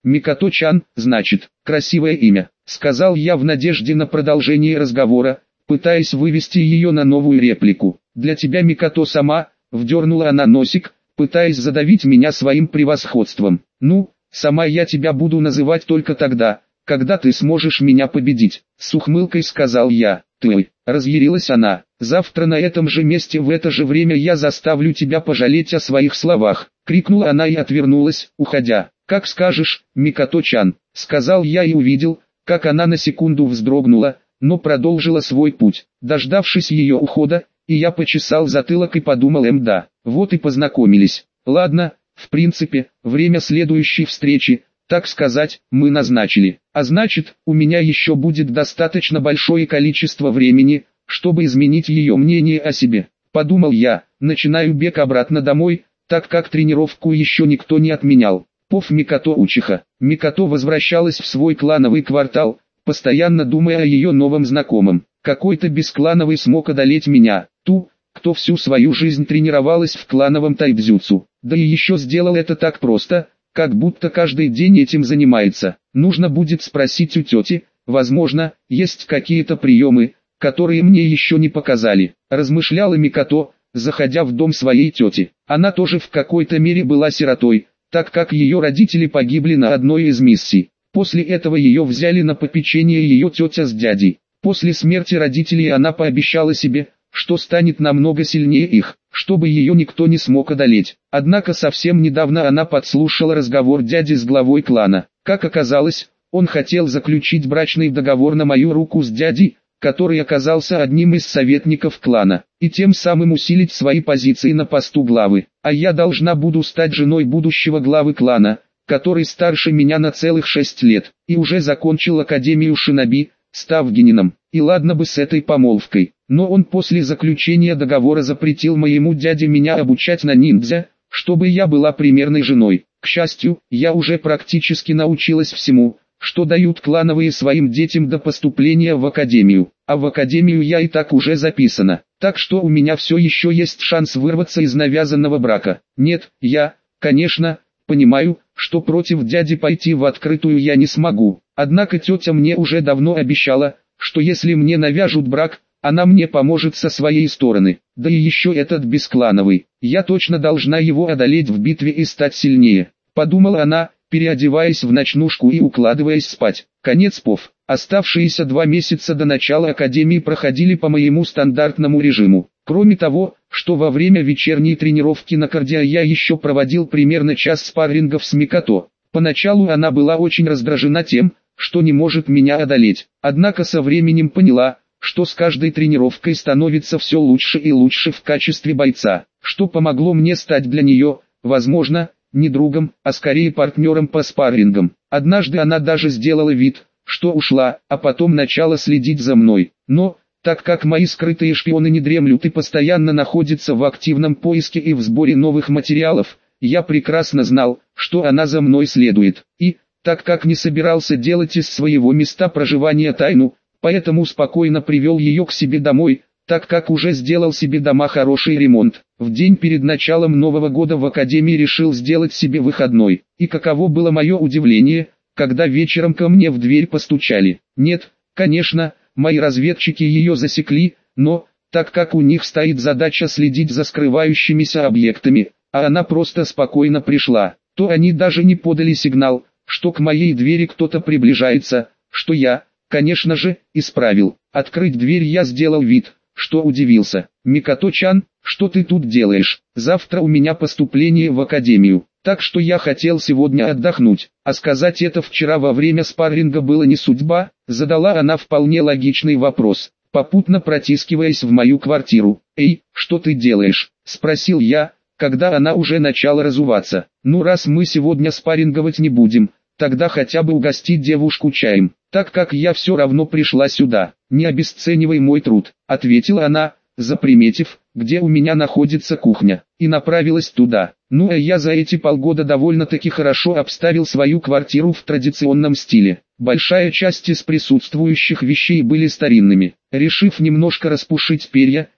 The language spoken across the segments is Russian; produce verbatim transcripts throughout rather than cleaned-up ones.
Микото-чан, значит, красивое имя, сказал я в надежде на продолжение разговора, пытаясь вывести ее на новую реплику. Для тебя Микото сама, вдернула она носик, пытаясь задавить меня своим превосходством. Ну, сама я тебя буду называть только тогда, когда ты сможешь меня победить, с ухмылкой сказал я. Ты, разъярилась она, завтра на этом же месте в это же время я заставлю тебя пожалеть о своих словах, крикнула она и отвернулась, уходя. Как скажешь, Микото-чан, сказал я и увидел, как она на секунду вздрогнула, но продолжила свой путь. Дождавшись ее ухода, и я почесал затылок и подумал, эм да, вот и познакомились. Ладно, в принципе, время следующей встречи, так сказать, мы назначили. А значит, у меня еще будет достаточно большое количество времени, чтобы изменить ее мнение о себе. Подумал я, начинаю бег обратно домой, так как тренировку еще никто не отменял. Пов Микото Учиха. Микото возвращалась в свой клановый квартал, постоянно думая о ее новом знакомом. Какой-то бесклановый смог одолеть меня, ту, кто всю свою жизнь тренировалась в клановом тайцзюцу. Да и еще сделал это так просто, как будто каждый день этим занимается. Нужно будет спросить у тети, возможно, есть какие-то приемы, которые мне еще не показали. Размышляла Микото, заходя в дом своей тети. Она тоже в какой-то мере была сиротой, так как ее родители погибли на одной из миссий. После этого ее взяли на попечение ее тетя с дядей. После смерти родителей она пообещала себе, что станет намного сильнее их, чтобы ее никто не смог одолеть. Однако совсем недавно она подслушала разговор дяди с главой клана. Как оказалось, он хотел заключить брачный договор на мою руку с дядей, который оказался одним из советников клана, и тем самым усилить свои позиции на посту главы. А я должна буду стать женой будущего главы клана, который старше меня на целых шесть лет, и уже закончил Академию Шиноби, став генином. И ладно бы с этой помолвкой, но он после заключения договора запретил моему дяде меня обучать на ниндзя, чтобы я была примерной женой. К счастью, я уже практически научилась всему, что дают клановые своим детям до поступления в академию, а в академию я и так уже записана, так что у меня все еще есть шанс вырваться из навязанного брака. Нет, я, конечно, понимаю, что против дяди пойти в открытую я не смогу, однако тетя мне уже давно обещала, что если мне навяжут брак, она мне поможет со своей стороны, да и еще этот бесклановый, я точно должна его одолеть в битве и стать сильнее, подумала она, переодеваясь в ночнушку и укладываясь спать. Конец пов. Оставшиеся два месяца до начала академии проходили по моему стандартному режиму. Кроме того, что во время вечерней тренировки на кардио я еще проводил примерно час спаррингов с Микото. Поначалу она была очень раздражена тем, что не может меня одолеть. Однако со временем поняла, что с каждой тренировкой становится все лучше и лучше в качестве бойца, что помогло мне стать для нее, возможно, не другом, а скорее партнером по спаррингам. Однажды она даже сделала вид, что ушла, а потом начала следить за мной. Но, так как мои скрытые шпионы не дремлют и постоянно находятся в активном поиске и в сборе новых материалов, я прекрасно знал, что она за мной следует. И, так как не собирался делать из своего места проживания тайну, поэтому спокойно привел ее к себе домой, так как уже сделал себе дома хороший ремонт. В день перед началом Нового года в академии решил сделать себе выходной. И каково было мое удивление, когда вечером ко мне в дверь постучали. Нет, конечно, мои разведчики ее засекли, но, так как у них стоит задача следить за скрывающимися объектами, а она просто спокойно пришла, то они даже не подали сигнал, что к моей двери кто-то приближается, что я, конечно же, исправил. Открыть дверь я сделал вид, что удивился. «Микото-чан, что ты тут делаешь? Завтра у меня поступление в академию, так что я хотел сегодня отдохнуть, а сказать это вчера во время спарринга было не судьба», задала она вполне логичный вопрос, попутно протискиваясь в мою квартиру. «Эй, что ты делаешь?» – спросил я, когда она уже начала разуваться. «Ну раз мы сегодня спарринговать не будем, тогда хотя бы угостить девушку чаем, так как я все равно пришла сюда. Не обесценивай мой труд», — ответила она, заприметив, где у меня находится кухня, и направилась туда. Ну а я за эти полгода довольно-таки хорошо обставил свою квартиру в традиционном стиле. Большая часть из присутствующих вещей были старинными. Решив немножко распушить перья,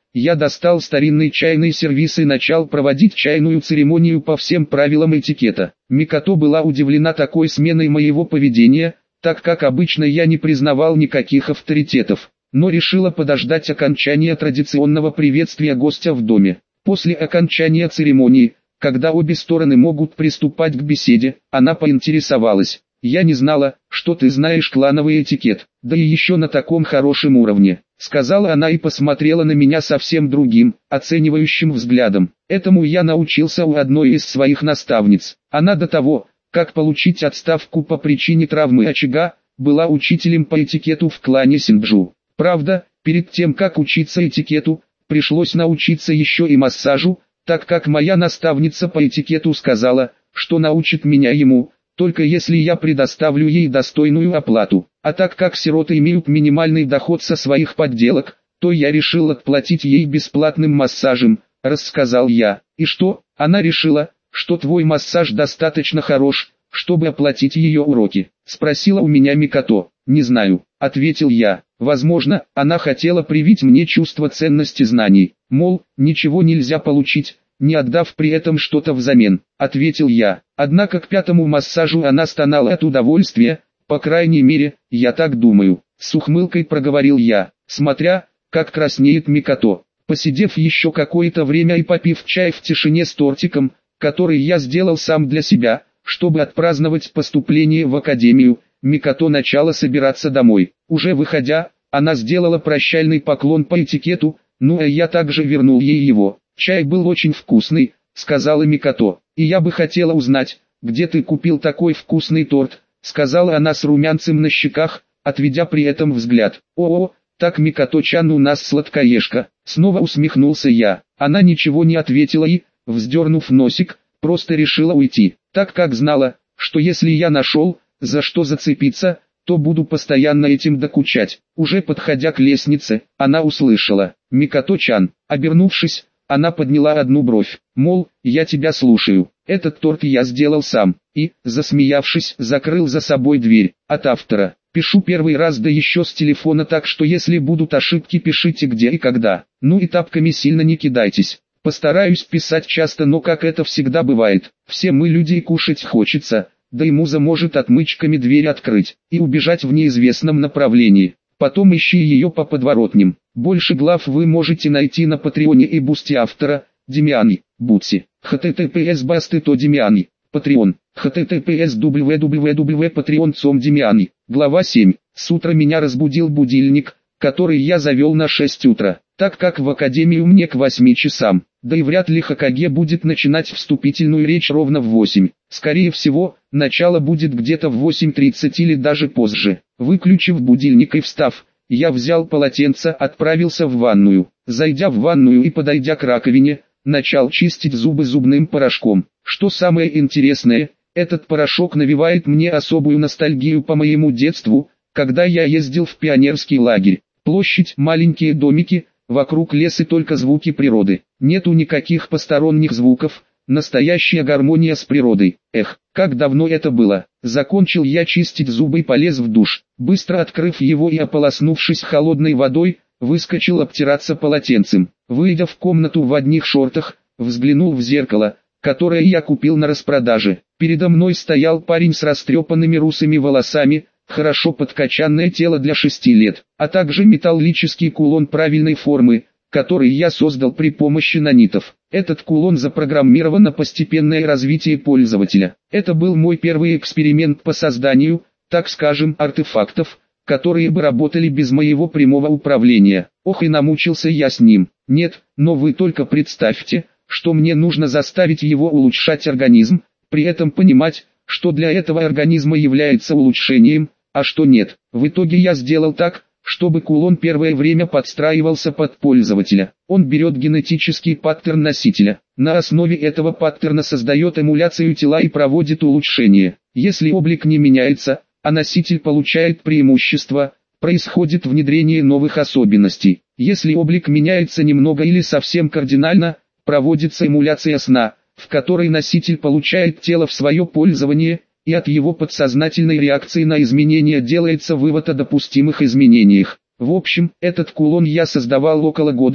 я достал старинный чайный сервиз и начал проводить чайную церемонию по всем правилам этикета. Микото была удивлена такой сменой моего поведения, так как обычно я не признавал никаких авторитетов, но решила подождать окончания традиционного приветствия гостя в доме. После окончания церемонии, когда обе стороны могут приступать к беседе, она поинтересовалась: «Я не знала, что ты знаешь клановый этикет, да и еще на таком хорошем уровне», — сказала она и посмотрела на меня совсем другим, оценивающим взглядом. Этому я научился у одной из своих наставниц. Она до того, как получить отставку по причине травмы очага, была учителем по этикету в клане Синджу. Правда, перед тем как учиться этикету, пришлось научиться еще и массажу, так как моя наставница по этикету сказала, что научит меня ему, только если я предоставлю ей достойную оплату. А так как сироты имеют минимальный доход со своих подделок, то я решил отплатить ей бесплатным массажем, рассказал я. И что? Она решила, что твой массаж достаточно хорош, чтобы оплатить ее уроки, спросила у меня Микото. Не знаю, ответил я. Возможно, она хотела привить мне чувство ценности знаний, мол, ничего нельзя получить, не отдав при этом что-то взамен, ответил я. Однако к пятому массажу она стонала от удовольствия, по крайней мере, я так думаю, с ухмылкой проговорил я, смотря, как краснеет Микото. Посидев еще какое-то время и попив чай в тишине с тортиком, который я сделал сам для себя, чтобы отпраздновать поступление в академию, Микото начала собираться домой. Уже выходя, она сделала прощальный поклон по этикету, ну а я также вернул ей его. «Чай был очень вкусный», — сказала Микото, — «и я бы хотела узнать, где ты купил такой вкусный торт», — сказала она с румянцем на щеках, отведя при этом взгляд. «О-о, так Микото-чан у нас сладкоежка», — снова усмехнулся я. Она ничего не ответила и, вздернув носик, просто решила уйти, так как знала, что если я нашел, за что зацепиться, то буду постоянно этим докучать. Уже подходя к лестнице, она услышала: «Микото-чан». Обернувшись, она подняла одну бровь, мол, я тебя слушаю. Этот торт я сделал сам, и, засмеявшись, закрыл за собой дверь. От автора. Пишу первый раз, да еще с телефона, так что если будут ошибки, пишите где и когда. Ну и тапками сильно не кидайтесь. Постараюсь писать часто, но как это всегда бывает, все мы люди и кушать хочется. Да и муза может отмычками дверь открыть и убежать в неизвестном направлении. Потом ищи ее по подворотням. Больше глав вы можете найти на Патреоне и Бусти автора, Демиани, Бутси. https басты то Демиани, Patreon, https www.patreon точка com Демиани. Глава семь. С утра меня разбудил будильник, который я завел на шесть утра, так как в академию мне к восьми часам. Да и вряд ли Хокаге будет начинать вступительную речь ровно в восемь. Скорее всего, начало будет где-то в восемь тридцать или даже позже. Выключив будильник и встав, я взял полотенце, отправился в ванную. Зайдя в ванную и подойдя к раковине, начал чистить зубы зубным порошком. Что самое интересное, этот порошок навевает мне особую ностальгию по моему детству, когда я ездил в пионерский лагерь. Площадь, маленькие домики, вокруг лес и только звуки природы. Нету никаких посторонних звуков, настоящая гармония с природой. Эх, как давно это было. Закончил я чистить зубы и полез в душ. Быстро открыв его и ополоснувшись холодной водой, выскочил обтираться полотенцем. Выйдя в комнату в одних шортах, взглянул в зеркало, которое я купил на распродаже. Передо мной стоял парень с растрепанными русыми волосами, хорошо подкачанное тело для шести лет, а также металлический кулон правильной формы, который я создал при помощи нанитов. Этот кулон запрограммирован на постепенное развитие пользователя. Это был мой первый эксперимент по созданию, так скажем, артефактов, которые бы работали без моего прямого управления. Ох и намучился я с ним. Нет, но вы только представьте, что мне нужно заставить его улучшать организм, при этом понимать, что для этого организма является улучшением, а что нет. В итоге я сделал так, чтобы кулон первое время подстраивался под пользователя. Он берет генетический паттерн носителя. На основе этого паттерна создает эмуляцию тела и проводит улучшение. Если облик не меняется, а носитель получает преимущество, происходит внедрение новых особенностей. Если облик меняется немного или совсем кардинально, проводится эмуляция сна, в которой носитель получает тело в свое пользование, и от его подсознательной реакции на изменения делается вывод о допустимых изменениях. В общем, этот кулон я создавал около года,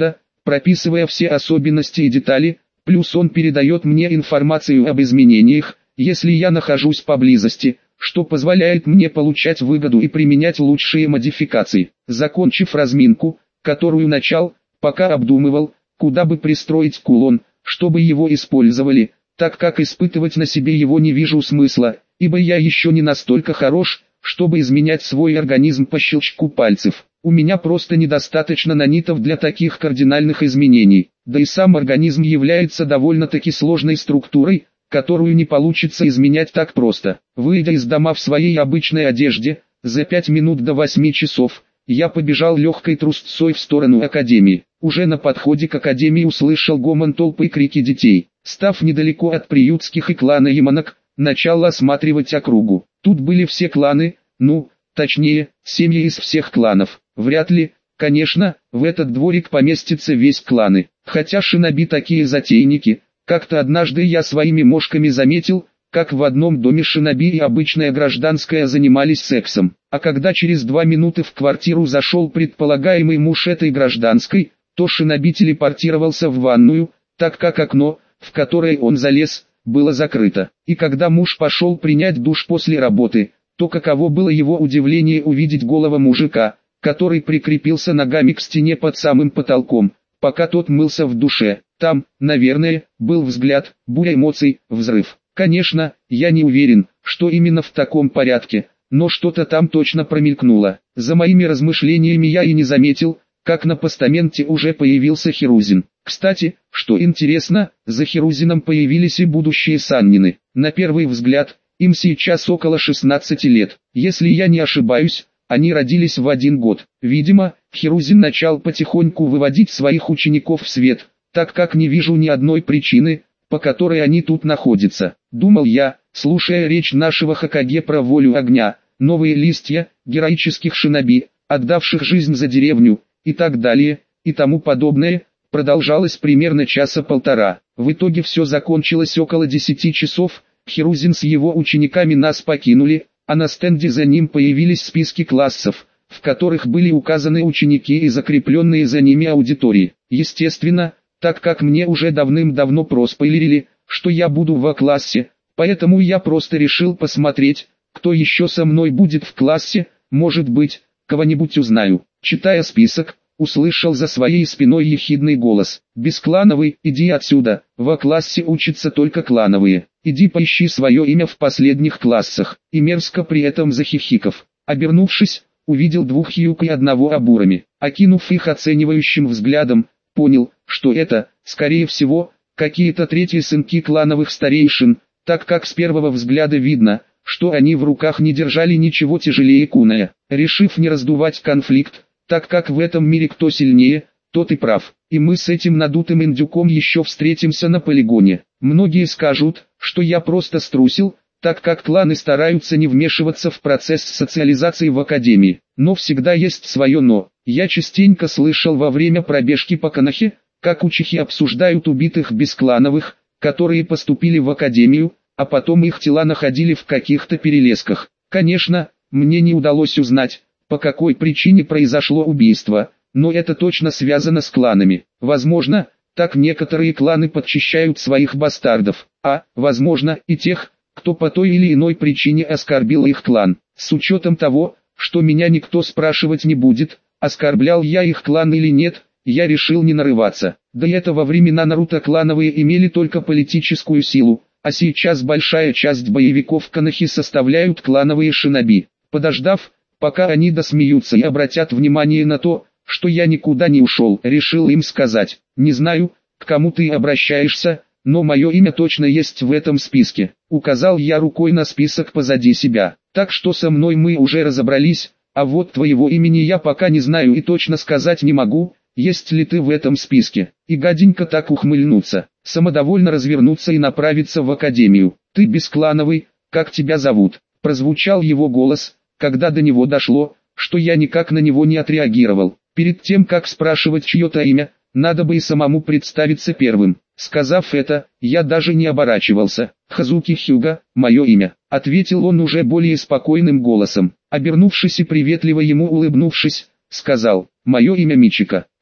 прописывая все особенности и детали, плюс он передает мне информацию об изменениях, если я нахожусь поблизости, что позволяет мне получать выгоду и применять лучшие модификации. Закончив разминку, которую начал, пока обдумывал, куда бы пристроить кулон, чтобы его использовали, так как испытывать на себе его не вижу смысла, ибо я еще не настолько хорош, чтобы изменять свой организм по щелчку пальцев. У меня просто недостаточно нанитов для таких кардинальных изменений, да и сам организм является довольно-таки сложной структурой, которую не получится изменять так просто. Выйдя из дома в своей обычной одежде, за пять минут до восьми часов, я побежал легкой трусцой в сторону академии. Уже на подходе к академии услышал гомон толпы и крики детей. Став недалеко от приютских и клана Яманок, начал осматривать округу. Тут были все кланы, ну, точнее, семьи из всех кланов. Вряд ли, конечно, в этот дворик поместится весь кланы. Хотя шиноби такие затейники. Как-то однажды я своими мошками заметил, как в одном доме шиноби и обычная гражданская занимались сексом. А когда через два минуты в квартиру зашел предполагаемый муж этой гражданской, то шиноби телепортировался в ванную, так как окно, в которое он залез, было закрыто. И когда муж пошел принять душ после работы, то каково было его удивление увидеть голого мужика, который прикрепился ногами к стене под самым потолком, пока тот мылся в душе. Там, наверное, был взгляд, буря эмоций, взрыв. Конечно, я не уверен, что именно в таком порядке, но что-то там точно промелькнуло. За моими размышлениями я и не заметил, как на постаменте уже появился Хирузин. Кстати, что интересно, за Хирузином появились и будущие Саннины. На первый взгляд, им сейчас около шестнадцати лет. Если я не ошибаюсь, они родились в один год. Видимо, Хирузин начал потихоньку выводить своих учеников в свет, так как не вижу ни одной причины, по которой они тут находятся. Думал я, слушая речь нашего Хокаге про волю огня, новые листья, героических шиноби, отдавших жизнь за деревню, и так далее, и тому подобное, продолжалось примерно часа полтора. В итоге все закончилось около десяти часов, Хирузин с его учениками нас покинули, а на стенде за ним появились списки классов, в которых были указаны ученики и закрепленные за ними аудитории. Естественно, так как мне уже давным-давно проспойлерили, что я буду в А-классе, поэтому я просто решил посмотреть, кто еще со мной будет в классе, может быть, кого-нибудь узнаю. Читая список, услышал за своей спиной ехидный голос. «Бесклановый, иди отсюда, в А-классе учатся только клановые. Иди поищи свое имя в последних классах». И мерзко при этом захихиков. Обернувшись, увидел двух Хьюк и одного Абурами. Окинув их оценивающим взглядом, понял, что это, скорее всего, какие-то третьи сынки клановых старейшин, так как с первого взгляда видно, что они в руках не держали ничего тяжелее куная. Решив не раздувать конфликт, так как в этом мире кто сильнее, тот и прав, и мы с этим надутым индюком еще встретимся на полигоне. Многие скажут, что я просто струсил, так как кланы стараются не вмешиваться в процесс социализации в академии. Но всегда есть свое «но». Я частенько слышал во время пробежки по Канахе, как учихи обсуждают убитых бесклановых, которые поступили в академию, а потом их тела находили в каких-то перелесках. Конечно, мне не удалось узнать, по какой причине произошло убийство, но это точно связано с кланами. Возможно, так некоторые кланы подчищают своих бастардов, а, возможно, и тех, кто по той или иной причине оскорбил их клан. С учетом того, что меня никто спрашивать не будет, оскорблял я их клан или нет, я решил не нарываться. До этого времена Наруто клановые имели только политическую силу, а сейчас большая часть боевиков Канахи составляют клановые шиноби. Подождав, пока они досмеются и обратят внимание на то, что я никуда не ушел, решил им сказать: «Не знаю, к кому ты обращаешься, но мое имя точно есть в этом списке». Указал я рукой на список позади себя. «Так что со мной мы уже разобрались, а вот твоего имени я пока не знаю и точно сказать не могу, есть ли ты в этом списке». И гаденько так ухмыльнуться, самодовольно развернуться и направиться в академию. «Ты бесклановый, как тебя зовут?» Прозвучал его голос, когда до него дошло, что я никак на него не отреагировал. Перед тем как спрашивать чье-то имя, надо бы и самому представиться первым. Сказав это, я даже не оборачивался. «Хазуки Хьюга, мое имя», — ответил он уже более спокойным голосом. Обернувшись и приветливо ему улыбнувшись, сказал: «Мое имя Мичика».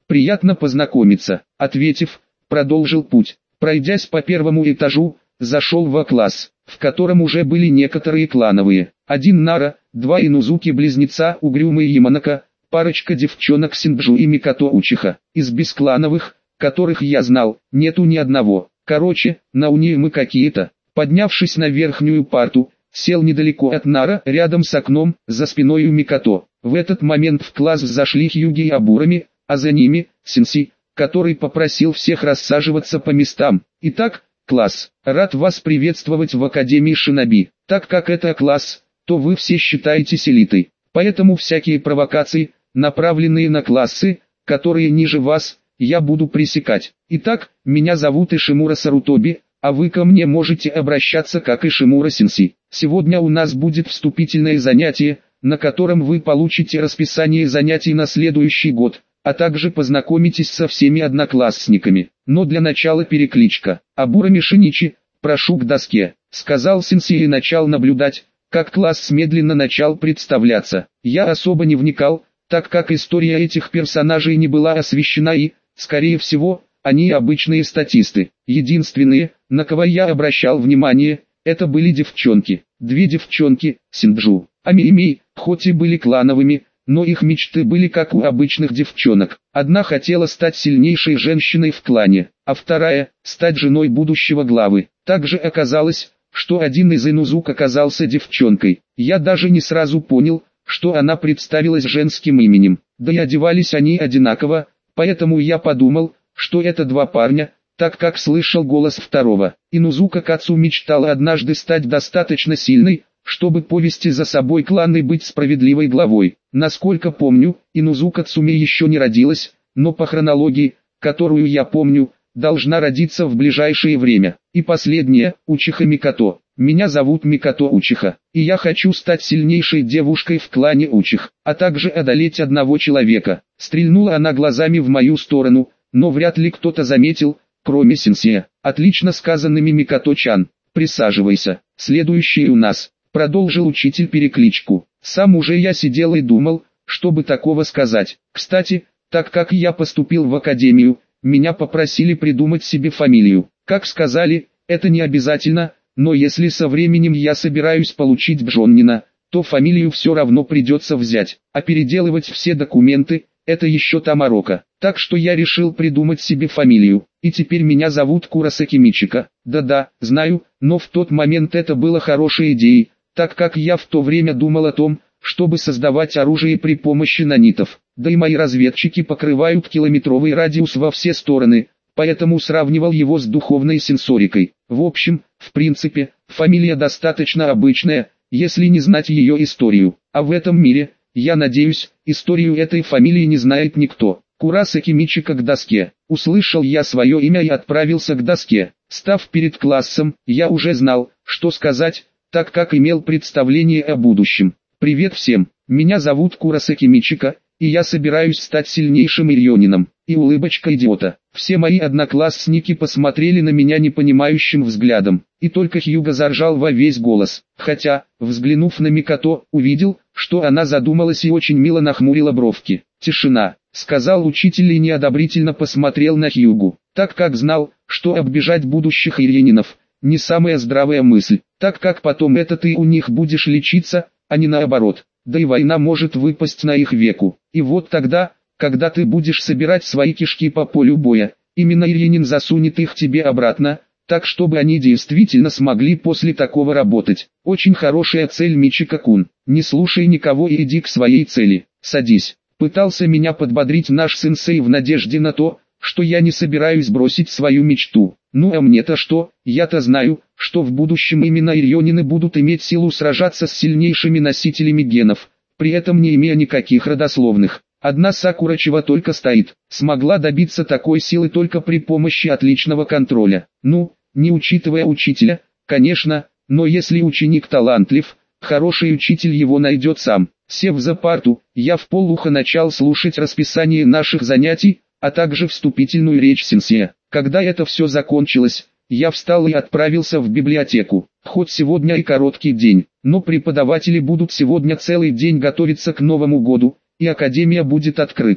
Приятно познакомиться, ответив, продолжил путь. Пройдясь по первому этажу, зашел в класс, в котором уже были некоторые клановые. Один Нара, два Инузуки-близнеца Угрюма и Яманака, парочка девчонок Синджу и Микото Учиха. Из бесклановых, которых я знал, нету ни одного. Короче, на уни мы какие-то. Поднявшись на верхнюю парту, сел недалеко от Нара, рядом с окном, за спиной у Микото. В этот момент в класс зашли Хьюги и Абурами, а за ними Сенси, который попросил всех рассаживаться по местам. Итак, класс, рад вас приветствовать в Академии Шиноби. Так как это класс, то вы все считаетесь элитой. Поэтому всякие провокации, направленные на классы, которые ниже вас, я буду пресекать. Итак, меня зовут Ишимура Сарутоби, а вы ко мне можете обращаться как Ишимура Сенси. Сегодня у нас будет вступительное занятие, на котором вы получите расписание занятий на следующий год, а также познакомитесь со всеми одноклассниками. Но для начала перекличка. Абурами Шиничи, прошу к доске, сказал Сенси и начал наблюдать, как класс медленно начал представляться. Я особо не вникал, так как история этих персонажей не была освещена и, скорее всего, они обычные статисты. Единственные, на кого я обращал внимание, это были девчонки. Две девчонки, Синджу, Ами и Мей, хоть и были клановыми, но их мечты были как у обычных девчонок. Одна хотела стать сильнейшей женщиной в клане, а вторая – стать женой будущего главы. Также оказалось, что один из Инузук оказался девчонкой. Я даже не сразу понял, что она представилась женским именем. Да и одевались они одинаково, поэтому я подумал, что это два парня, так как слышал голос второго. Инузука Кацу мечтала однажды стать достаточно сильной, чтобы повести за собой клан и быть справедливой главой. Насколько помню, Инузука Цуми еще не родилась, но по хронологии, которую я помню, должна родиться в ближайшее время. И последнее, Учиха Микото. Меня зовут Микото Учиха, и я хочу стать сильнейшей девушкой в клане Учих, а также одолеть одного человека. Стрельнула она глазами в мою сторону, но вряд ли кто-то заметил, кроме Сенсея. Отлично сказанными, Микото-чан. Присаживайся. Следующий у нас, продолжил учитель перекличку. Сам уже я сидел и думал, чтобы такого сказать. Кстати, так как я поступил в академию, меня попросили придумать себе фамилию. Как сказали, это не обязательно, но если со временем я собираюсь получить Бжоннина, то фамилию все равно придется взять, а переделывать все документы – это еще та морока. Так что я решил придумать себе фамилию, и теперь меня зовут Курасаки Мичика. Да-да, знаю, но в тот момент это было хорошей идеей, так как я в то время думал о том, чтобы создавать оружие при помощи нанитов. Да и мои разведчики покрывают километровый радиус во все стороны, поэтому сравнивал его с духовной сенсорикой. В общем, в принципе, фамилия достаточно обычная, если не знать ее историю. А в этом мире, я надеюсь, историю этой фамилии не знает никто. Курасаки Мичика к доске. Услышал я свое имя и отправился к доске. Став перед классом, я уже знал, что сказать, так как имел представление о будущем. Привет всем, меня зовут Курасаки Мичика, и я собираюсь стать сильнейшим ирьонином. И улыбочка идиота. Все мои одноклассники посмотрели на меня непонимающим взглядом, и только Хьюга заржал во весь голос. Хотя, взглянув на Микото, увидел, что она задумалась и очень мило нахмурила бровки. «Тишина», — сказал учитель и неодобрительно посмотрел на Хьюгу, так как знал, что оббежать будущих ирьонинов — не самая здравая мысль, так как потом это ты у них будешь лечиться, а не наоборот. Да и война может выпасть на их веку. И вот тогда, когда ты будешь собирать свои кишки по полю боя, именно ирьонин засунет их тебе обратно, так чтобы они действительно смогли после такого работать. Очень хорошая цель, Мичика-кун. Не слушай никого и иди к своей цели. Садись. Пытался меня подбодрить наш сенсей в надежде на то, что я не собираюсь бросить свою мечту. Ну а мне-то что, я-то знаю, что в будущем именно ирьонины будут иметь силу сражаться с сильнейшими носителями генов, при этом не имея никаких родословных. Одна Сакура чего только стоит, смогла добиться такой силы только при помощи отличного контроля. Ну, не учитывая учителя, конечно, но если ученик талантлив, хороший учитель его найдет сам. Сев за парту, я вполуха начал слушать расписание наших занятий, а также вступительную речь сенсея. Когда это все закончилось, я встал и отправился в библиотеку. Хоть сегодня и короткий день, но преподаватели будут сегодня целый день готовиться к Новому году, и академия будет открыта.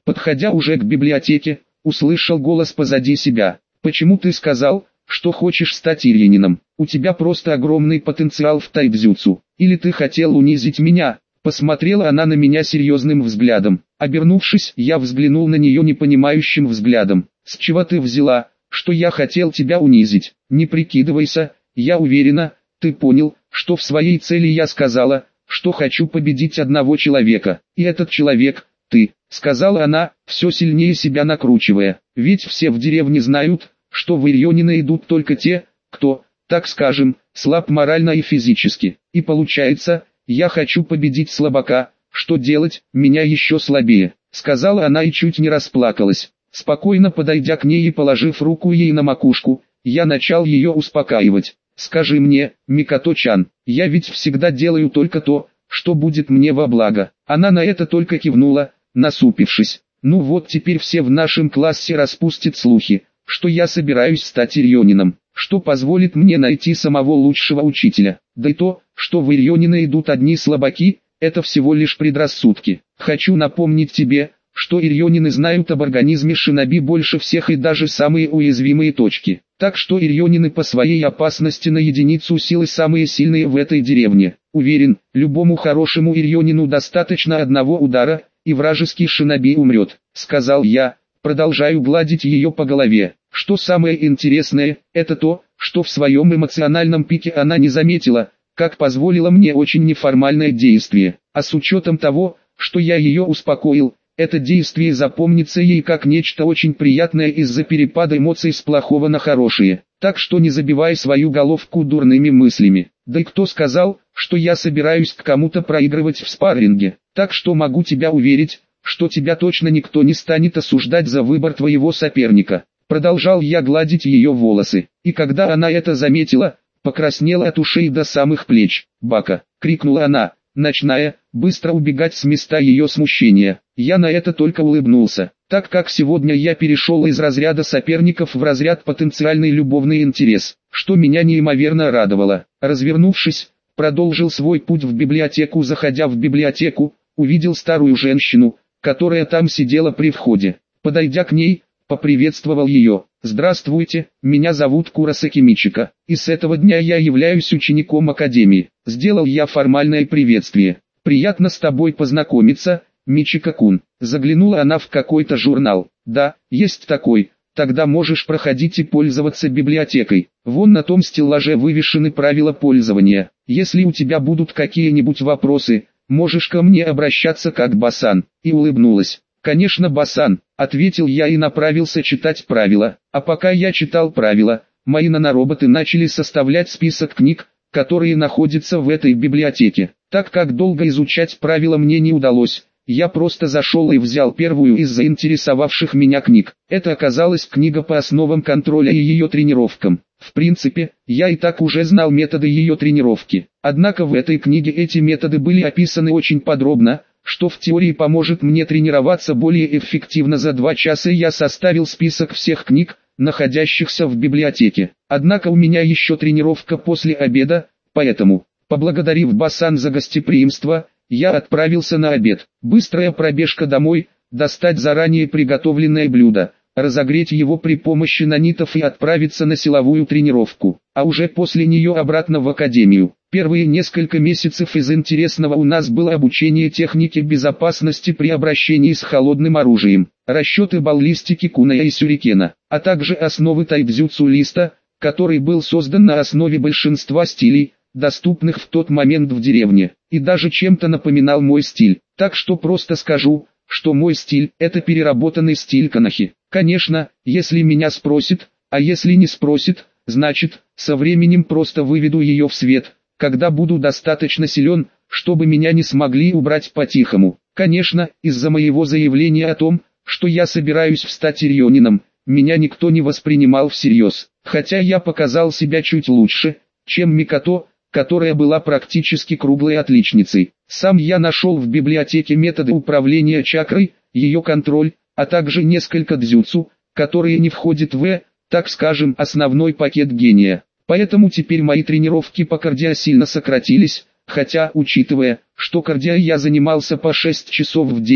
Подходя уже к библиотеке, услышал голос позади себя. «Почему ты сказал, что хочешь стать ирьянином? У тебя просто огромный потенциал в тайцзюцу. Или ты хотел унизить меня?» Посмотрела она на меня серьезным взглядом. Обернувшись, я взглянул на нее непонимающим взглядом. «С чего ты взяла, что я хотел тебя унизить? Не прикидывайся, я уверена, ты понял, что в своей цели я сказала, что хочу победить одного человека. И этот человек — ты», — сказала она, все сильнее себя накручивая. «Ведь все в деревне знают, что в ирьонины идут только те, кто, так скажем, слаб морально и физически. И получается, я хочу победить слабака. Что делать, меня еще слабее», — сказала она и чуть не расплакалась. Спокойно подойдя к ней и положив руку ей на макушку, я начал ее успокаивать. «Скажи мне, Микото-чан, я ведь всегда делаю только то, что будет мне во благо». Она на это только кивнула, насупившись. «Ну вот теперь все в нашем классе распустят слухи, что я собираюсь стать ирьонином, что позволит мне найти самого лучшего учителя. Да и то, что в ирьонины идут одни слабаки, это всего лишь предрассудки. Хочу напомнить тебе, что ирьонины знают об организме шиноби больше всех и даже самые уязвимые точки. Так что ирьонины по своей опасности на единицу силы самые сильные в этой деревне. Уверен, любому хорошему ирьонину достаточно одного удара, и вражеский шиноби умрет», — сказал я, продолжаю гладить ее по голове. Что самое интересное, это то, что в своем эмоциональном пике она не заметила, как позволило мне очень неформальное действие. А с учетом того, что я ее успокоил, это действие запомнится ей как нечто очень приятное из-за перепада эмоций с плохого на хорошее. Так что не забивай свою головку дурными мыслями. Да и кто сказал, что я собираюсь к кому-то проигрывать в спарринге? Так что могу тебя уверить, что тебя точно никто не станет осуждать за выбор твоего соперника. Продолжал я гладить ее волосы, и когда она это заметила, покраснела от ушей до самых плеч. «Бака!» — крикнула она, начиная быстро убегать с места ее смущения. Я на это только улыбнулся, так как сегодня я перешел из разряда соперников в разряд потенциальный любовный интерес, что меня неимоверно радовало. Развернувшись, продолжил свой путь в библиотеку. Заходя в библиотеку, увидел старую женщину, которая там сидела при входе. Подойдя к ней, поприветствовал ее. «Здравствуйте, меня зовут Курасаки Мичика, и с этого дня я являюсь учеником Академии». Сделал я формальное приветствие. «Приятно с тобой познакомиться, Мичика-кун». Заглянула она в какой-то журнал. «Да, есть такой, тогда можешь проходить и пользоваться библиотекой. Вон на том стеллаже вывешены правила пользования. Если у тебя будут какие-нибудь вопросы, можешь ко мне обращаться как Басан». И улыбнулась. «Конечно, Басан», — ответил я и направился читать правила. А пока я читал правила, мои нанороботы начали составлять список книг, которые находятся в этой библиотеке. Так как долго изучать правила мне не удалось, я просто зашел и взял первую из заинтересовавших меня книг. Это оказалась книга по основам контроля и ее тренировкам. В принципе, я и так уже знал методы ее тренировки. Однако в этой книге эти методы были описаны очень подробно, что в теории поможет мне тренироваться более эффективно. За два часа я составил список всех книг, находящихся в библиотеке. Однако у меня еще тренировка после обеда, поэтому, поблагодарив Басан за гостеприимство, я отправился на обед. Быстрая пробежка домой, достать заранее приготовленное блюдо, разогреть его при помощи нанитов и отправиться на силовую тренировку, а уже после нее обратно в академию. Первые несколько месяцев из интересного у нас было обучение технике безопасности при обращении с холодным оружием, расчеты баллистики куная и сюрикена, а также основы тайцзюцу листа, который был создан на основе большинства стилей, доступных в тот момент в деревне, и даже чем-то напоминал мой стиль. Так что просто скажу, что мой стиль – это переработанный стиль канахи. Конечно, если меня спросит, а если не спросит, значит, со временем просто выведу ее в свет, когда буду достаточно силен, чтобы меня не смогли убрать по-тихому. Конечно, из-за моего заявления о том, что я собираюсь стать ирьонином, меня никто не воспринимал всерьез, хотя я показал себя чуть лучше, чем Микото, которая была практически круглой отличницей. Сам я нашел в библиотеке методы управления чакрой, ее контроль, а также несколько дзюцу, которые не входят в, так скажем, основной пакет гения. Поэтому теперь мои тренировки по кардио сильно сократились, хотя, учитывая, что кардио я занимался по шесть часов в день,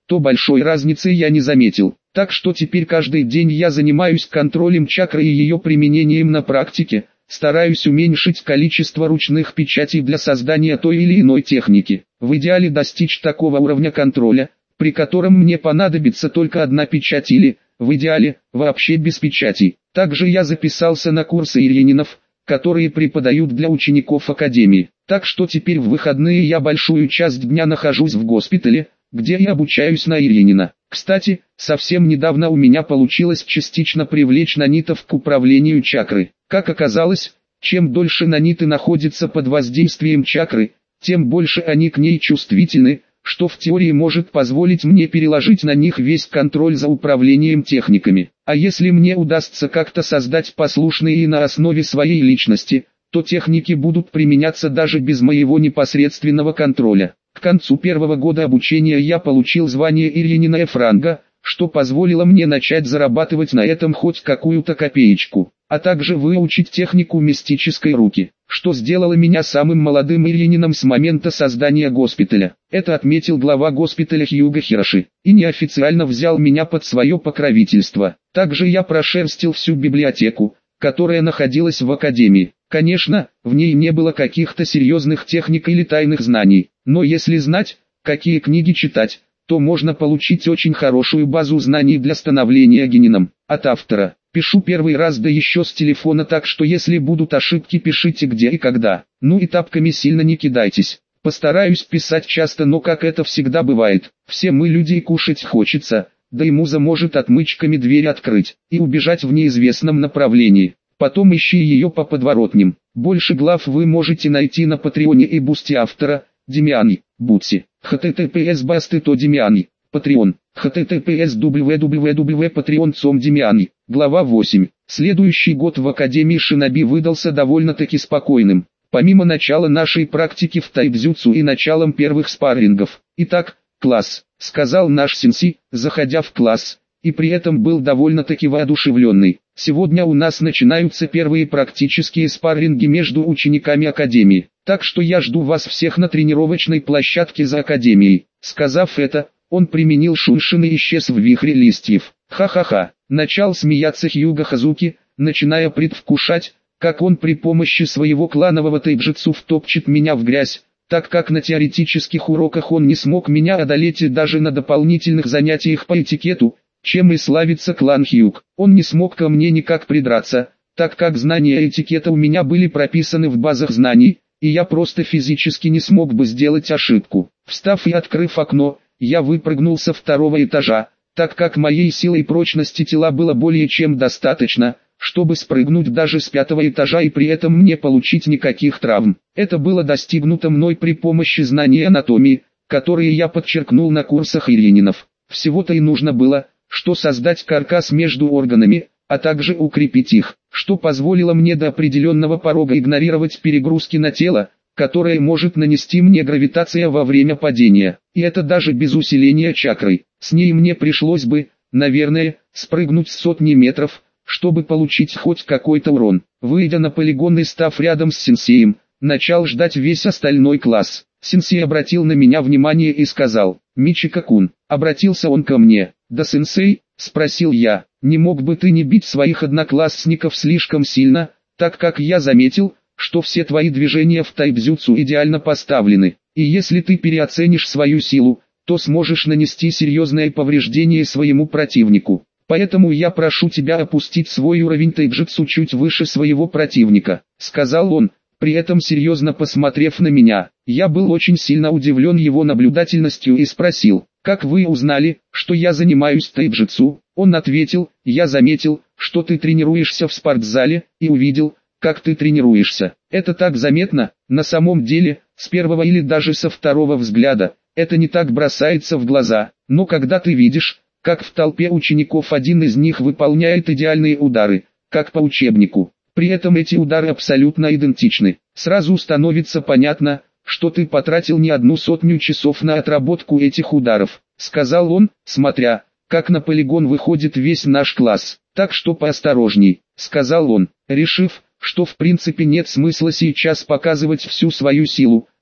то большой разницы я не заметил. Так что теперь каждый день я занимаюсь контролем чакры и ее применением на практике, стараюсь уменьшить количество ручных печатей для создания той или иной техники. В идеале достичь такого уровня контроля, при котором мне понадобится только одна печать или, в идеале, вообще без печатей. Также я записался на курсы ирьянинов, которые преподают для учеников академии. Так что теперь в выходные я большую часть дня нахожусь в госпитале, где я обучаюсь на ирьянина. Кстати, совсем недавно у меня получилось частично привлечь нанитов к управлению чакры. Как оказалось, чем дольше наниты находятся под воздействием чакры, тем больше они к ней чувствительны, что в теории может позволить мне переложить на них весь контроль за управлением техниками. А если мне удастся как-то создать послушные и на основе своей личности, то техники будут применяться даже без моего непосредственного контроля. К концу первого года обучения я получил звание ирьянина Эф-ранга, что позволило мне начать зарабатывать на этом хоть какую-то копеечку, а также выучить технику мистической руки, что сделало меня самым молодым ирьянином с момента создания госпиталя. Это отметил глава госпиталя Хьюго Хироши, и неофициально взял меня под свое покровительство. Также я прошерстил всю библиотеку, которая находилась в академии. Конечно, в ней не было каких-то серьезных техник или тайных знаний, но если знать, какие книги читать, то можно получить очень хорошую базу знаний для становления генином. От автора. Пишу первый раз, да еще с телефона, так что если будут ошибки, пишите где и когда. Ну и тапками сильно не кидайтесь. Постараюсь писать часто, но как это всегда бывает, все мы люди и кушать хочется, да и муза может отмычками дверь открыть и убежать в неизвестном направлении. Потом ищи ее по подворотням. Больше глав вы можете найти на Патреоне и Бусти автора, Демиани, Бутси. https басты то Демиани, Patreon, https www.patreon точка com Демиани. Глава восемь. Следующий год в Академии Шиноби выдался довольно-таки спокойным, помимо начала нашей практики в тайбзюцу и началом первых спаррингов. Итак, класс, сказал наш сенсей, заходя в класс, и при этом был довольно-таки воодушевленный. Сегодня у нас начинаются первые практические спарринги между учениками Академии, так что я жду вас всех на тренировочной площадке за Академией. Сказав это, он применил шуншин и исчез в вихре листьев. Ха-ха-ха, начал смеяться Хьюго Хазуки, начиная предвкушать, как он при помощи своего кланового тайбжитсу втопчет меня в грязь, так как на теоретических уроках он не смог меня одолеть и даже на дополнительных занятиях по этикету, чем и славится клан Хьюг. Он не смог ко мне никак придраться, так как знания этикета у меня были прописаны в базах знаний, и я просто физически не смог бы сделать ошибку. Встав и открыв окно, я выпрыгнул со второго этажа, так как моей силы и прочности тела было более чем достаточно, чтобы спрыгнуть даже с пятого этажа и при этом не получить никаких травм. Это было достигнуто мной при помощи знаний анатомии, которые я подчеркнул на курсах ирьянинов. Всего-то и нужно было, что создать каркас между органами, а также укрепить их, что позволило мне до определенного порога игнорировать перегрузки на тело, которые может нанести мне гравитация во время падения. И это даже без усиления чакрой. С ней мне пришлось бы, наверное, спрыгнуть с сотни метров, чтобы получить хоть какой-то урон. Выйдя на полигон и став рядом с сенсеем, начал ждать весь остальной класс. Сенсей обратил на меня внимание и сказал: «Мичико-кун». Обратился он ко мне. «Да, сенсей?» — спросил я. «Не мог бы ты не бить своих одноклассников слишком сильно, так как я заметил, что все твои движения в тайбзюцу идеально поставлены, и если ты переоценишь свою силу, то сможешь нанести серьезное повреждение своему противнику. Поэтому я прошу тебя опустить свой уровень тайбжитсу чуть выше своего противника», — сказал он, при этом серьезно посмотрев на меня. Я был очень сильно удивлен его наблюдательностью и спросил: «Как вы узнали, что я занимаюсь тайбжитсу?» Он ответил: «Я заметил, что ты тренируешься в спортзале, и увидел, как ты тренируешься. Это так заметно, на самом деле, с первого или даже со второго взгляда, это не так бросается в глаза, но когда ты видишь, как в толпе учеников один из них выполняет идеальные удары, как по учебнику, при этом эти удары абсолютно идентичны, сразу становится понятно, что ты потратил не одну сотню часов на отработку этих ударов», — сказал он, смотря, как на полигон выходит весь наш класс. «Так что поосторожней», — сказал он, решив, что в принципе нет смысла сейчас показывать всю свою силу,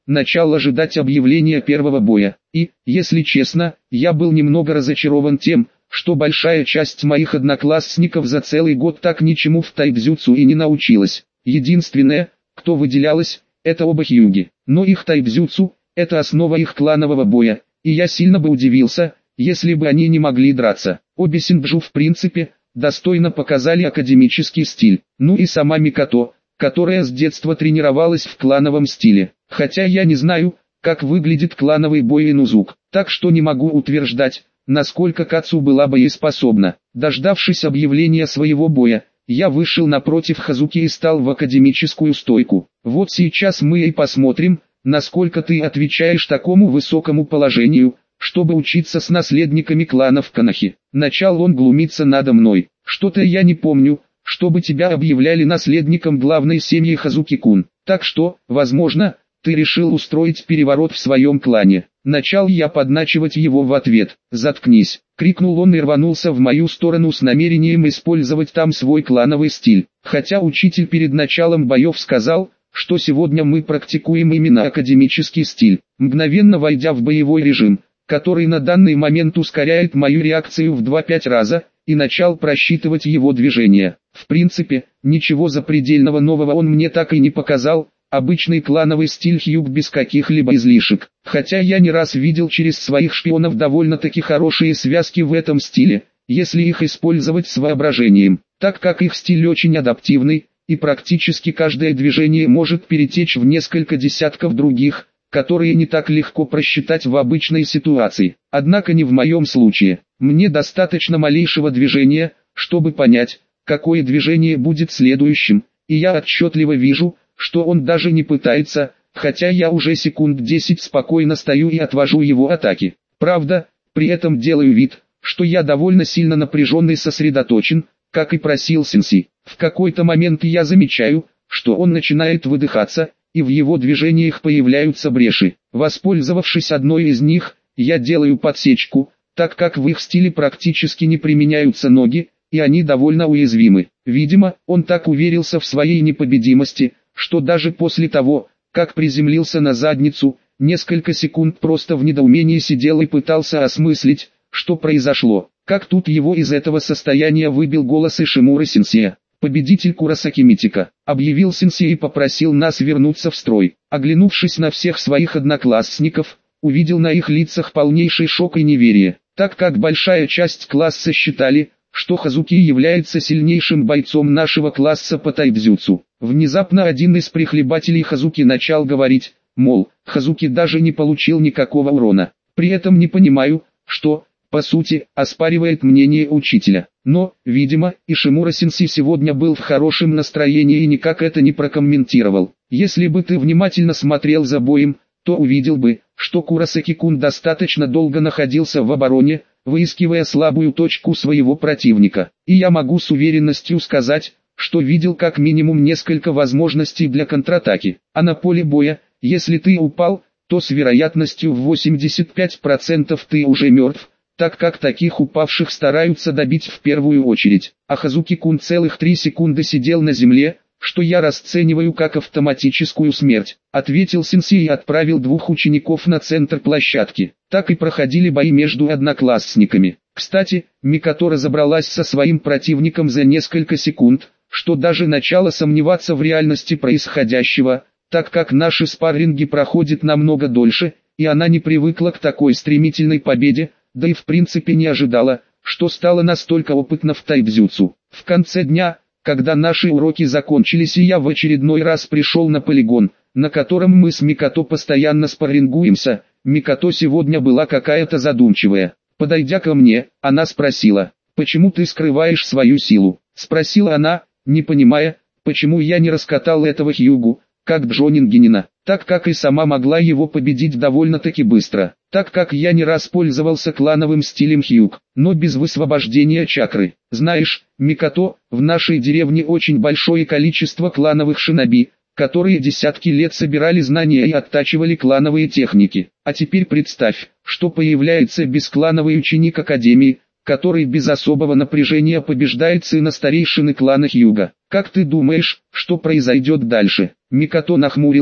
начал ожидать объявления первого боя. И, если честно, я был немного разочарован тем, что большая часть моих одноклассников за целый год так ничему в тайцзюцу и не научилась. Единственное, кто выделялось, это оба хьюги. Но их тайцзюцу – это основа их кланового боя, и я сильно бы удивился, если бы они не могли драться. Обе синджу в принципе, достойно показали академический стиль. Ну и сама Микато, которая с детства тренировалась в клановом стиле. Хотя я не знаю, как выглядит клановый бой Инузук, так что не могу утверждать, насколько Кацу была боеспособна. Дождавшись объявления своего боя, я вышел напротив Хазуки и стал в академическую стойку. Вот сейчас мы и посмотрим, насколько ты отвечаешь такому высокому положению, чтобы учиться с наследниками кланов Канахи. Начал он глумиться надо мной. Что-то я не помню, чтобы тебя объявляли наследником главной семьи Хазуки-кун. Так что, возможно, ты решил устроить переворот в своем клане. Начал я подначивать его в ответ. «Заткнись!» — крикнул он и рванулся в мою сторону с намерением использовать там свой клановый стиль. Хотя учитель перед началом боев сказал, что сегодня мы практикуем именно академический стиль. Мгновенно войдя в боевой режим, который на данный момент ускоряет мою реакцию в два-пять раза, и начал просчитывать его движения. В принципе, ничего запредельного нового он мне так и не показал, обычный клановый стиль хьюг без каких-либо излишек. Хотя я не раз видел через своих шпионов довольно-таки хорошие связки в этом стиле, если их использовать с воображением, так как их стиль очень адаптивный, и практически каждое движение может перетечь в несколько десятков других, которые не так легко просчитать в обычной ситуации. Однако не в моем случае. Мне достаточно малейшего движения, чтобы понять, какое движение будет следующим, и я отчетливо вижу, что он даже не пытается, хотя я уже секунд десять спокойно стою и отвожу его атаки. Правда, при этом делаю вид, что я довольно сильно напряжен и сосредоточен, как и просил сенсей. В какой-то момент я замечаю, что он начинает выдыхаться, и в его движениях появляются бреши. Воспользовавшись одной из них, я делаю подсечку, так как в их стиле практически не применяются ноги, и они довольно уязвимы. Видимо, он так уверился в своей непобедимости, что даже после того, как приземлился на задницу, несколько секунд просто в недоумении сидел и пытался осмыслить, что произошло. Как тут его из этого состояния выбил голос Ишимуры сенсея. Победитель Курасаки Митика, объявил сенсей и попросил нас вернуться в строй. Оглянувшись на всех своих одноклассников, увидел на их лицах полнейший шок и неверие, так как большая часть класса считали, что Хазуки является сильнейшим бойцом нашего класса по тайцзюцу. Внезапно один из прихлебателей Хазуки начал говорить, мол, Хазуки даже не получил никакого урона. При этом не понимаю, что, по сути, оспаривает мнение учителя. Но, видимо, Ишимура-сенсей сегодня был в хорошем настроении и никак это не прокомментировал. Если бы ты внимательно смотрел за боем, то увидел бы, что Курасаки-кун достаточно долго находился в обороне, выискивая слабую точку своего противника. И я могу с уверенностью сказать, что видел как минимум несколько возможностей для контратаки. А на поле боя, если ты упал, то с вероятностью в восемьдесят пять процентов ты уже мертв, так как таких упавших стараются добить в первую очередь. А Хазуки-кун целых три секунды сидел на земле, что я расцениваю как автоматическую смерть, ответил сенсей и отправил двух учеников на центр площадки. Так и проходили бои между одноклассниками. Кстати, Микато разобралась со своим противником за несколько секунд, что даже начало сомневаться в реальности происходящего, так как наши спарринги проходят намного дольше, и она не привыкла к такой стремительной победе, да и в принципе не ожидала, что стала настолько опытна в тайцзюцу. В конце дня, когда наши уроки закончились и я в очередной раз пришел на полигон, на котором мы с Микато постоянно спаррингуемся, Микато сегодня была какая-то задумчивая. Подойдя ко мне, она спросила, «Почему ты скрываешь свою силу?» Спросила она, не понимая, почему я не раскатал этого Хьюгу, как Джонингенина, так как и сама могла его победить довольно-таки быстро, так как я не раз пользовался клановым стилем Хьюг, но без высвобождения чакры. Знаешь, Микато, в нашей деревне очень большое количество клановых шиноби, которые десятки лет собирали знания и оттачивали клановые техники. А теперь представь, что появляется бесклановый ученик Академии, который без особого напряжения побеждает сына старейшины клана Хьюга. Как ты думаешь, что произойдет дальше? Микато нахмурилась,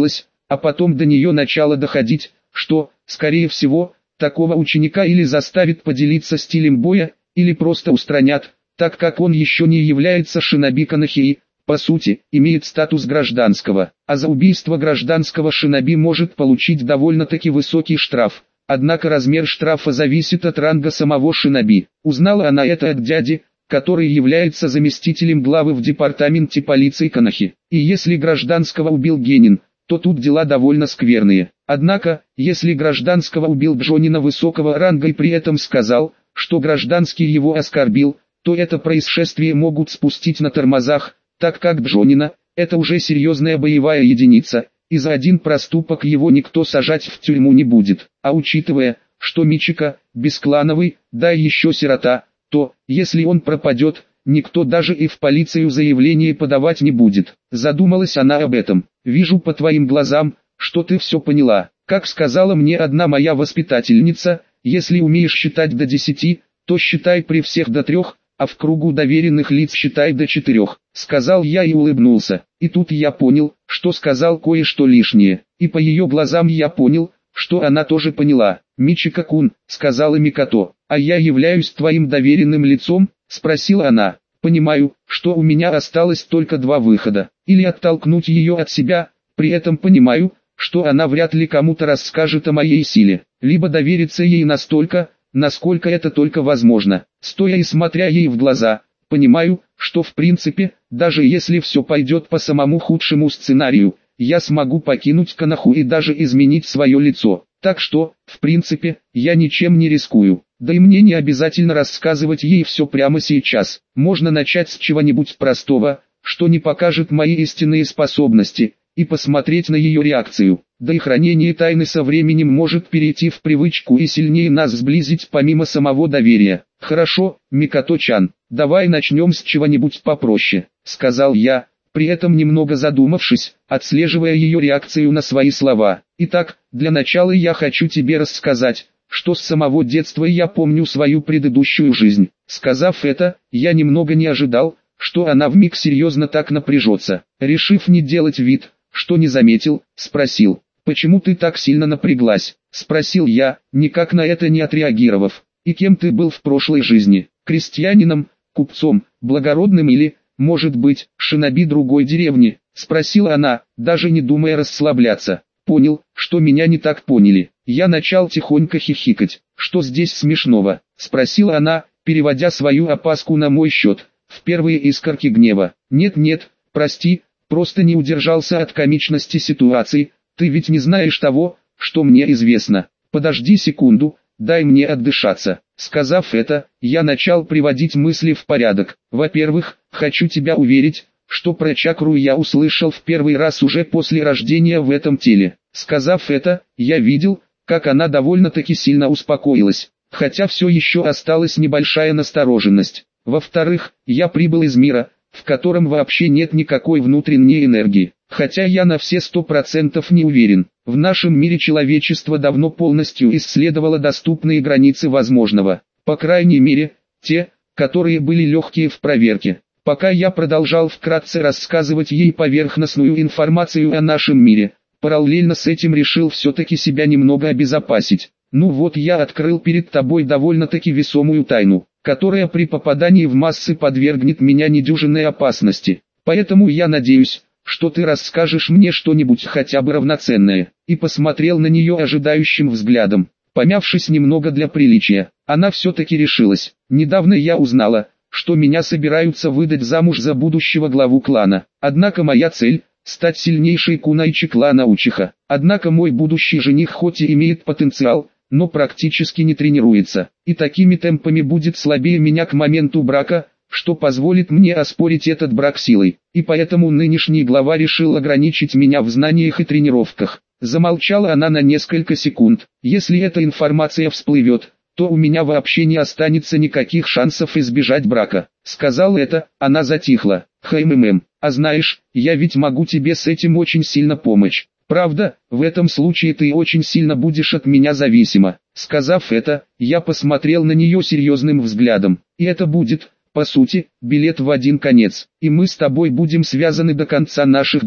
а потом до нее начало доходить, что, скорее всего, такого ученика или заставят поделиться стилем боя, или просто устранят, так как он еще не является шиноби Коноха и, по сути, имеет статус гражданского, а за убийство гражданского шиноби может получить довольно-таки высокий штраф. Однако размер штрафа зависит от ранга самого шиноби. Узнала она это от дяди, который является заместителем главы в департаменте полиции Конохи. И если гражданского убил Генин, то тут дела довольно скверные. Однако, если гражданского убил Джонина высокого ранга и при этом сказал, что гражданский его оскорбил, то это происшествие могут спустить на тормозах, так как Джонина – это уже серьезная боевая единица, и за один проступок его никто сажать в тюрьму не будет. А учитывая, что Мичика – бесклановый, да и еще сирота, то, если он пропадет, никто даже и в полицию заявление подавать не будет. Задумалась она об этом. Вижу по твоим глазам, что ты все поняла. Как сказала мне одна моя воспитательница, если умеешь считать до десяти, то считай при всех до трех, а в кругу доверенных лиц считай до четырех. Сказал я и улыбнулся. И тут я понял, что сказал кое-что лишнее. И по ее глазам я понял, что она тоже поняла. «Мичика-кун», — сказала Микото, — «а я являюсь твоим доверенным лицом?» — спросила она. «Понимаю, что у меня осталось только два выхода. Или оттолкнуть ее от себя, при этом понимаю, что она вряд ли кому-то расскажет о моей силе, либо довериться ей настолько, насколько это только возможно. Стоя и смотря ей в глаза, понимаю, что в принципе, даже если все пойдет по самому худшему сценарию, я смогу покинуть Коноху и даже изменить свое лицо. Так что, в принципе, я ничем не рискую. Да и мне не обязательно рассказывать ей все прямо сейчас. Можно начать с чего-нибудь простого, что не покажет мои истинные способности, и посмотреть на ее реакцию. Да и хранение тайны со временем может перейти в привычку и сильнее нас сблизить помимо самого доверия. «Хорошо, Микото-чан, давай начнем с чего-нибудь попроще», — сказал я, при этом немного задумавшись, отслеживая ее реакцию на свои слова. «Итак, для начала я хочу тебе рассказать, что с самого детства я помню свою предыдущую жизнь». Сказав это, я немного не ожидал, что она вмиг серьезно так напряжется. Решив не делать вид, что не заметил, спросил: «Почему ты так сильно напряглась?» Спросил я, никак на это не отреагировав. «И кем ты был в прошлой жизни? Крестьянином, купцом, благородным или, может быть, шиноби другой деревни?» Спросила она, даже не думая расслабляться. Понял, что меня не так поняли. Я начал тихонько хихикать. «Что здесь смешного?» Спросила она, переводя свою опаску на мой счет, в первые искорки гнева. «Нет-нет, прости, просто не удержался от комичности ситуации, ты ведь не знаешь того, что мне известно. Подожди секунду, дай мне отдышаться». Сказав это, я начал приводить мысли в порядок. Во-первых, хочу тебя уверить, что про чакру я услышал в первый раз уже после рождения в этом теле. Сказав это, я видел, как она довольно-таки сильно успокоилась, хотя все еще осталась небольшая настороженность. Во-вторых, я прибыл из мира, в котором вообще нет никакой внутренней энергии. Хотя я на все сто процентов не уверен. В нашем мире человечество давно полностью исследовало доступные границы возможного. По крайней мере, те, которые были легкие в проверке. Пока я продолжал вкратце рассказывать ей поверхностную информацию о нашем мире, параллельно с этим решил все-таки себя немного обезопасить. Ну вот я открыл перед тобой довольно-таки весомую тайну, которая при попадании в массы подвергнет меня недюжинной опасности. Поэтому я надеюсь, что ты расскажешь мне что-нибудь хотя бы равноценное. И посмотрел на нее ожидающим взглядом. Помявшись немного для приличия, она все-таки решилась. Недавно я узнала, что меня собираются выдать замуж за будущего главу клана. Однако моя цель – стать сильнейшей кунайчи клана Учиха. Однако мой будущий жених хоть и имеет потенциал, но практически не тренируется, и такими темпами будет слабее меня к моменту брака, что позволит мне оспорить этот брак силой. И поэтому нынешний глава решил ограничить меня в знаниях и тренировках. Замолчала она на несколько секунд. Если эта информация всплывет, то у меня вообще не останется никаких шансов избежать брака. Сказал это, она затихла. Хм, а знаешь, я ведь могу тебе с этим очень сильно помочь. Правда, в этом случае ты очень сильно будешь от меня зависима. Сказав это, я посмотрел на нее серьезным взглядом. И это будет, по сути, билет в один конец. И мы с тобой будем связаны до конца наших дней.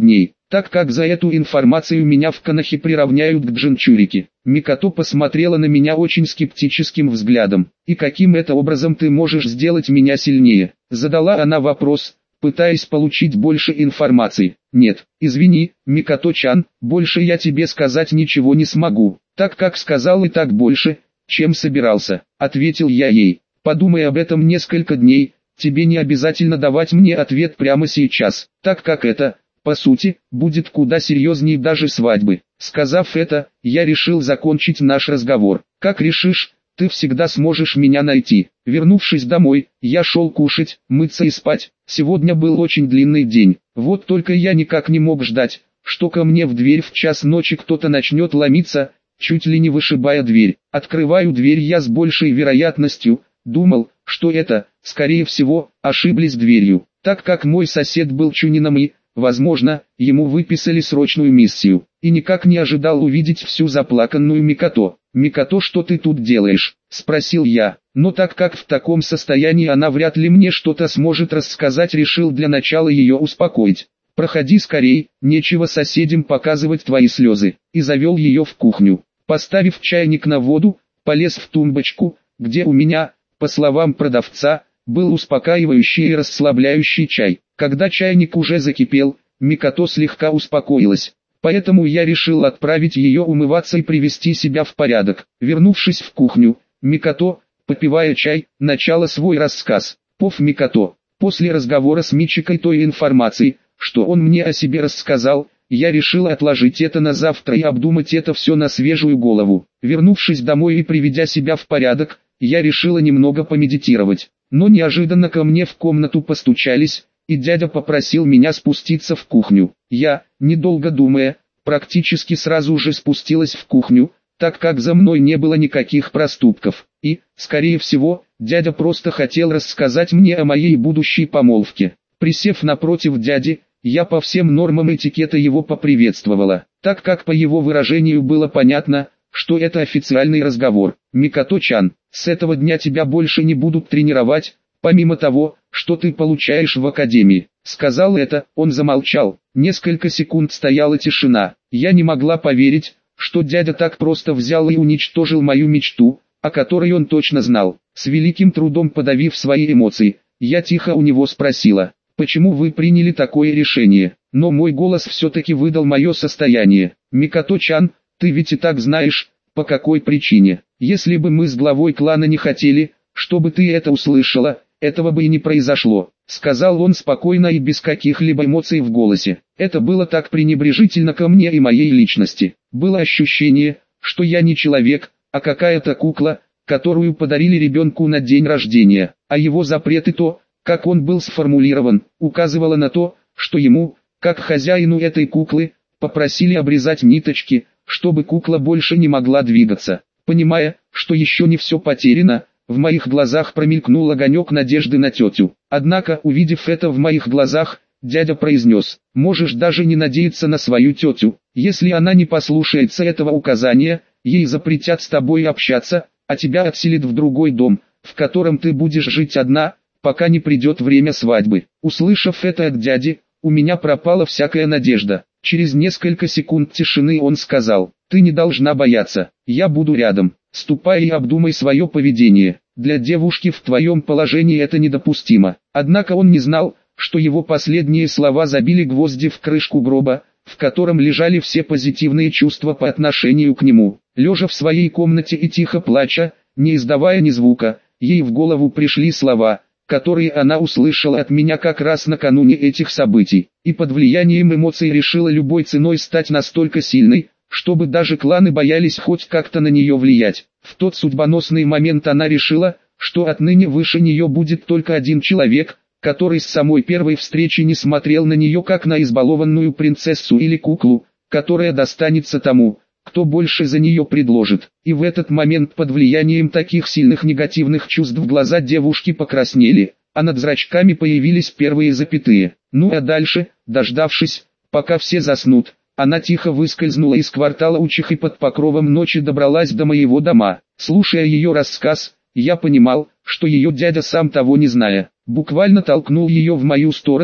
так как за эту информацию меня в Конохе приравняют к Джинчурике. Микото посмотрела на меня очень скептическим взглядом. «И каким это образом ты можешь сделать меня сильнее?» Задала она вопрос, пытаясь получить больше информации. «Нет, извини, Микото-чан, больше я тебе сказать ничего не смогу, так как сказал и так больше, чем собирался», — ответил я ей. «Подумай об этом несколько дней, тебе не обязательно давать мне ответ прямо сейчас, так как это, по сути, будет куда серьезнее даже свадьбы». Сказав это, я решил закончить наш разговор. «Как решишь, ты всегда сможешь меня найти». Вернувшись домой, я шел кушать, мыться и спать. Сегодня был очень длинный день. Вот только я никак не мог ждать, что ко мне в дверь в час ночи кто-то начнет ломиться, чуть ли не вышибая дверь. Открываю дверь я с большей вероятностью, думал, что это, скорее всего, ошиблись дверью, так как мой сосед был чунином и, возможно, ему выписали срочную миссию, и никак не ожидал увидеть всю заплаканную Микото. «Микото, что ты тут делаешь?» – спросил я, но так как в таком состоянии она вряд ли мне что-то сможет рассказать, решил для начала ее успокоить. «Проходи скорей, нечего соседям показывать твои слезы», и завел ее в кухню. Поставив чайник на воду, полез в тумбочку, где у меня, по словам продавца, был успокаивающий и расслабляющий чай. Когда чайник уже закипел, Микото слегка успокоилась. Поэтому я решил отправить ее умываться и привести себя в порядок. Вернувшись в кухню, Микото, попивая чай, начала свой рассказ. «Пов Микото, после разговора с Мичикой той информации, что он мне о себе рассказал, я решил отложить это на завтра и обдумать это все на свежую голову. Вернувшись домой и приведя себя в порядок, я решила немного помедитировать. Но неожиданно ко мне в комнату постучались, и дядя попросил меня спуститься в кухню. Я, недолго думая, практически сразу же спустилась в кухню, так как за мной не было никаких проступков. И, скорее всего, дядя просто хотел рассказать мне о моей будущей помолвке. Присев напротив дяди, я по всем нормам этикета его поприветствовала, так как по его выражению было понятно, что это официальный разговор. «Микото-чан, с этого дня тебя больше не будут тренировать, помимо того, что ты получаешь в академии». Сказал это, он замолчал. Несколько секунд стояла тишина. Я не могла поверить, что дядя так просто взял и уничтожил мою мечту, о которой он точно знал. С великим трудом подавив свои эмоции, я тихо у него спросила: «Почему вы приняли такое решение?» Но мой голос все-таки выдал мое состояние. «Микото-чан, ты ведь и так знаешь, по какой причине. Если бы мы с главой клана не хотели, чтобы ты это услышала, этого бы и не произошло», — сказал он спокойно и без каких-либо эмоций в голосе. Это было так пренебрежительно ко мне и моей личности. Было ощущение, что я не человек, а какая-то кукла, которую подарили ребенку на день рождения. А его запрет и то, как он был сформулирован, указывало на то, что ему, как хозяину этой куклы, попросили обрезать ниточки, чтобы кукла больше не могла двигаться. Понимая, что еще не все потеряно, в моих глазах промелькнул огонек надежды на тетю. Однако, увидев это в моих глазах, дядя произнес: «Можешь даже не надеяться на свою тетю. Если она не послушается этого указания, ей запретят с тобой общаться, а тебя отселят в другой дом, в котором ты будешь жить одна, пока не придет время свадьбы». Услышав это от дяди, у меня пропала всякая надежда. Через несколько секунд тишины он сказал: «Ты не должна бояться, я буду рядом. Ступай и обдумай свое поведение. Для девушки в твоем положении это недопустимо». Однако он не знал, что его последние слова забили гвозди в крышку гроба, в котором лежали все позитивные чувства по отношению к нему. Лежа в своей комнате и тихо плача, не издавая ни звука, ей в голову пришли слова, которые она услышала от меня как раз накануне этих событий, и под влиянием эмоций решила любой ценой стать настолько сильной, чтобы даже кланы боялись хоть как-то на нее влиять. В тот судьбоносный момент она решила, что отныне выше нее будет только один человек, который с самой первой встречи не смотрел на нее как на избалованную принцессу или куклу, которая достанется тому, кто больше за нее предложит. И в этот момент под влиянием таких сильных негативных чувств глаза девушки покраснели, а над зрачками появились первые запятые. Ну а дальше, дождавшись, пока все заснут, она тихо выскользнула из квартала учих и под покровом ночи добралась до моего дома. Слушая ее рассказ, я понимал, что ее дядя, сам того не зная, буквально толкнул ее в мою сторону,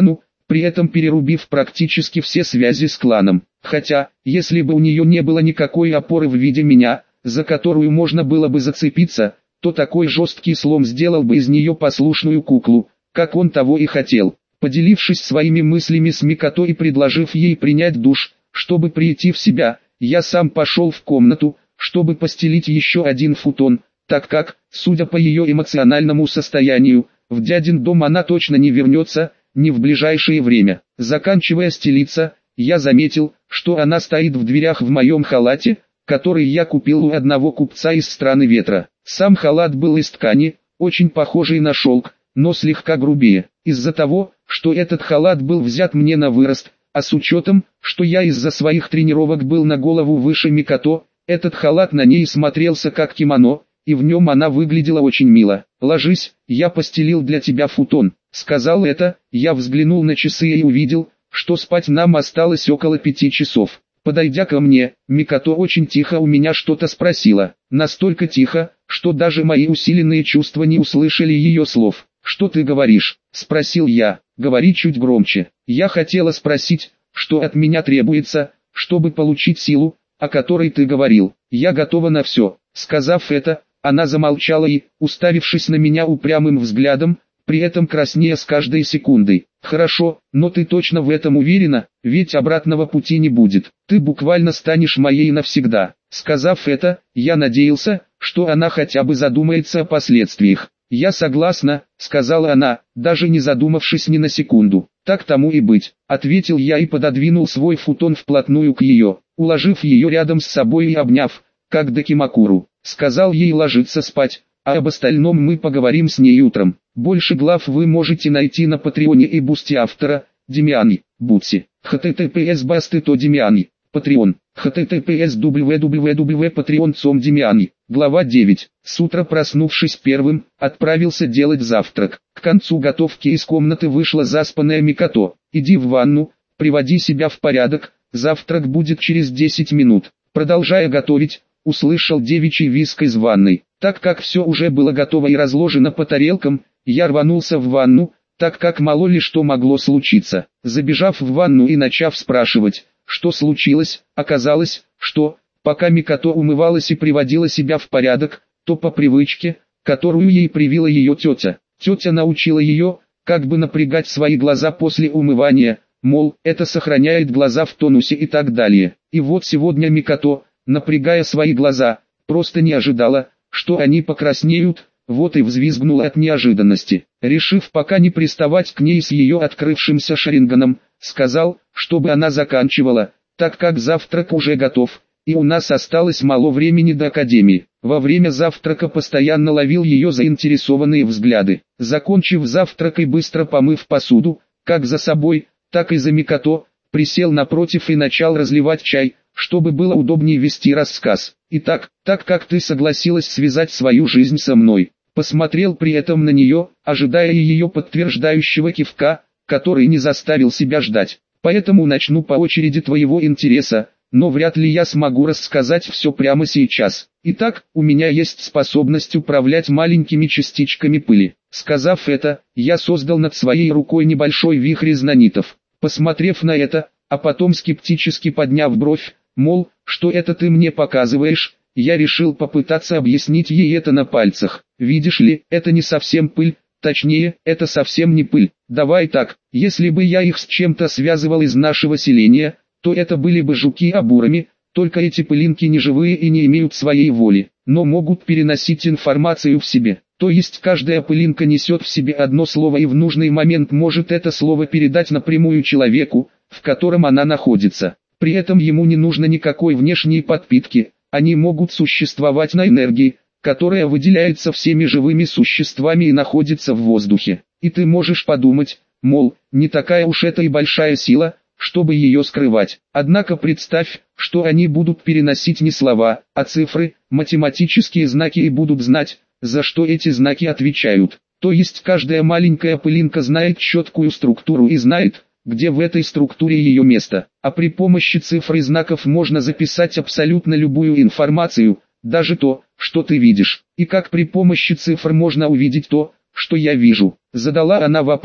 при этом перерубив практически все связи с кланом. Хотя, если бы у нее не было никакой опоры в виде меня, за которую можно было бы зацепиться, то такой жесткий слом сделал бы из нее послушную куклу, как он того и хотел. Поделившись своими мыслями с Микото и предложив ей принять душ, чтобы прийти в себя, я сам пошел в комнату, чтобы постелить еще один футон, так как, судя по ее эмоциональному состоянию, в дядин дом она точно не вернется, не в ближайшее время. Заканчивая стелиться, я заметил, что она стоит в дверях в моем халате, который я купил у одного купца из страны ветра. Сам халат был из ткани, очень похожий на шелк, но слегка грубее. Из-за того, что этот халат был взят мне на вырост, а с учетом, что я из-за своих тренировок был на голову выше Микото, этот халат на ней смотрелся как кимоно, и в нем она выглядела очень мило. «Ложись, я постелил для тебя футон». Сказал это, я взглянул на часы и увидел, что спать нам осталось около пяти часов. Подойдя ко мне, Микото очень тихо у меня что-то спросила. Настолько тихо, что даже мои усиленные чувства не услышали ее слов. «Что ты говоришь?» – спросил я. «Говори чуть громче». Я хотела спросить, что от меня требуется, чтобы получить силу, о которой ты говорил. Я готова на все. Сказав это, она замолчала и, уставившись на меня упрямым взглядом, при этом краснея с каждой секундой. «Хорошо, но ты точно в этом уверена, ведь обратного пути не будет. Ты буквально станешь моей навсегда». Сказав это, я надеялся, что она хотя бы задумается о последствиях. «Я согласна», — сказала она, даже не задумавшись ни на секунду. «Так тому и быть», — ответил я и пододвинул свой футон вплотную к ее, уложив ее рядом с собой и обняв, как Дакимакуру. Сказал ей ложиться спать, а об остальном мы поговорим с ней утром. Больше глав вы можете найти на Патреоне и Бусти автора, Демиани, Бутси, https басты.то Демиани, Patreon, https www.patreon точка com Демиани. Глава девять. С утра проснувшись первым, отправился делать завтрак. К концу готовки из комнаты вышла заспанная Микото. «Иди в ванну, приводи себя в порядок, завтрак будет через десять минут». Продолжая готовить, услышал девичий визг из ванной. Так как все уже было готово и разложено по тарелкам, я рванулся в ванну, так как мало ли что могло случиться. Забежав в ванну и начав спрашивать, что случилось, оказалось, что, пока Микото умывалась и приводила себя в порядок, то по привычке, которую ей привила ее тетя, тетя научила ее, как бы напрягать свои глаза после умывания, мол, это сохраняет глаза в тонусе и так далее. И вот сегодня Микото, напрягая свои глаза, просто не ожидала, что они покраснеют, вот и взвизгнула от неожиданности. Решив пока не приставать к ней с ее открывшимся шаринганом, сказал, чтобы она заканчивала, так как завтрак уже готов, и у нас осталось мало времени до академии. Во время завтрака постоянно ловил ее заинтересованные взгляды. Закончив завтрак и быстро помыв посуду, как за собой, так и за Микото, присел напротив и начал разливать чай, чтобы было удобнее вести рассказ. «Итак, так как ты согласилась связать свою жизнь со мной», посмотрел при этом на нее, ожидая ее подтверждающего кивка, который не заставил себя ждать. «Поэтому начну по очереди твоего интереса, но вряд ли я смогу рассказать все прямо сейчас. Итак, у меня есть способность управлять маленькими частичками пыли». Сказав это, я создал над своей рукой небольшой вихрь из нанитов. Посмотрев на это, а потом скептически подняв бровь, мол, что это ты мне показываешь, я решил попытаться объяснить ей это на пальцах. «Видишь ли, это не совсем пыль, точнее, это совсем не пыль. Давай так, если бы я их с чем-то связывал из нашего селения, то это были бы жуки-абурами, только эти пылинки не живые и не имеют своей воли, но могут переносить информацию в себе. То есть каждая пылинка несет в себе одно слово и в нужный момент может это слово передать напрямую человеку, в котором она находится. При этом ему не нужно никакой внешней подпитки, они могут существовать на энергии, которая выделяется всеми живыми существами и находится в воздухе. И ты можешь подумать, мол, не такая уж это и большая сила, чтобы ее скрывать. Однако представь, что они будут переносить не слова, а цифры, математические знаки и будут знать, за что эти знаки отвечают. То есть каждая маленькая пылинка знает четкую структуру и знает, где в этой структуре ее место. А при помощи цифр и знаков можно записать абсолютно любую информацию, даже то, что ты видишь. И как при помощи цифр можно увидеть то, что я вижу? Задала она вопрос,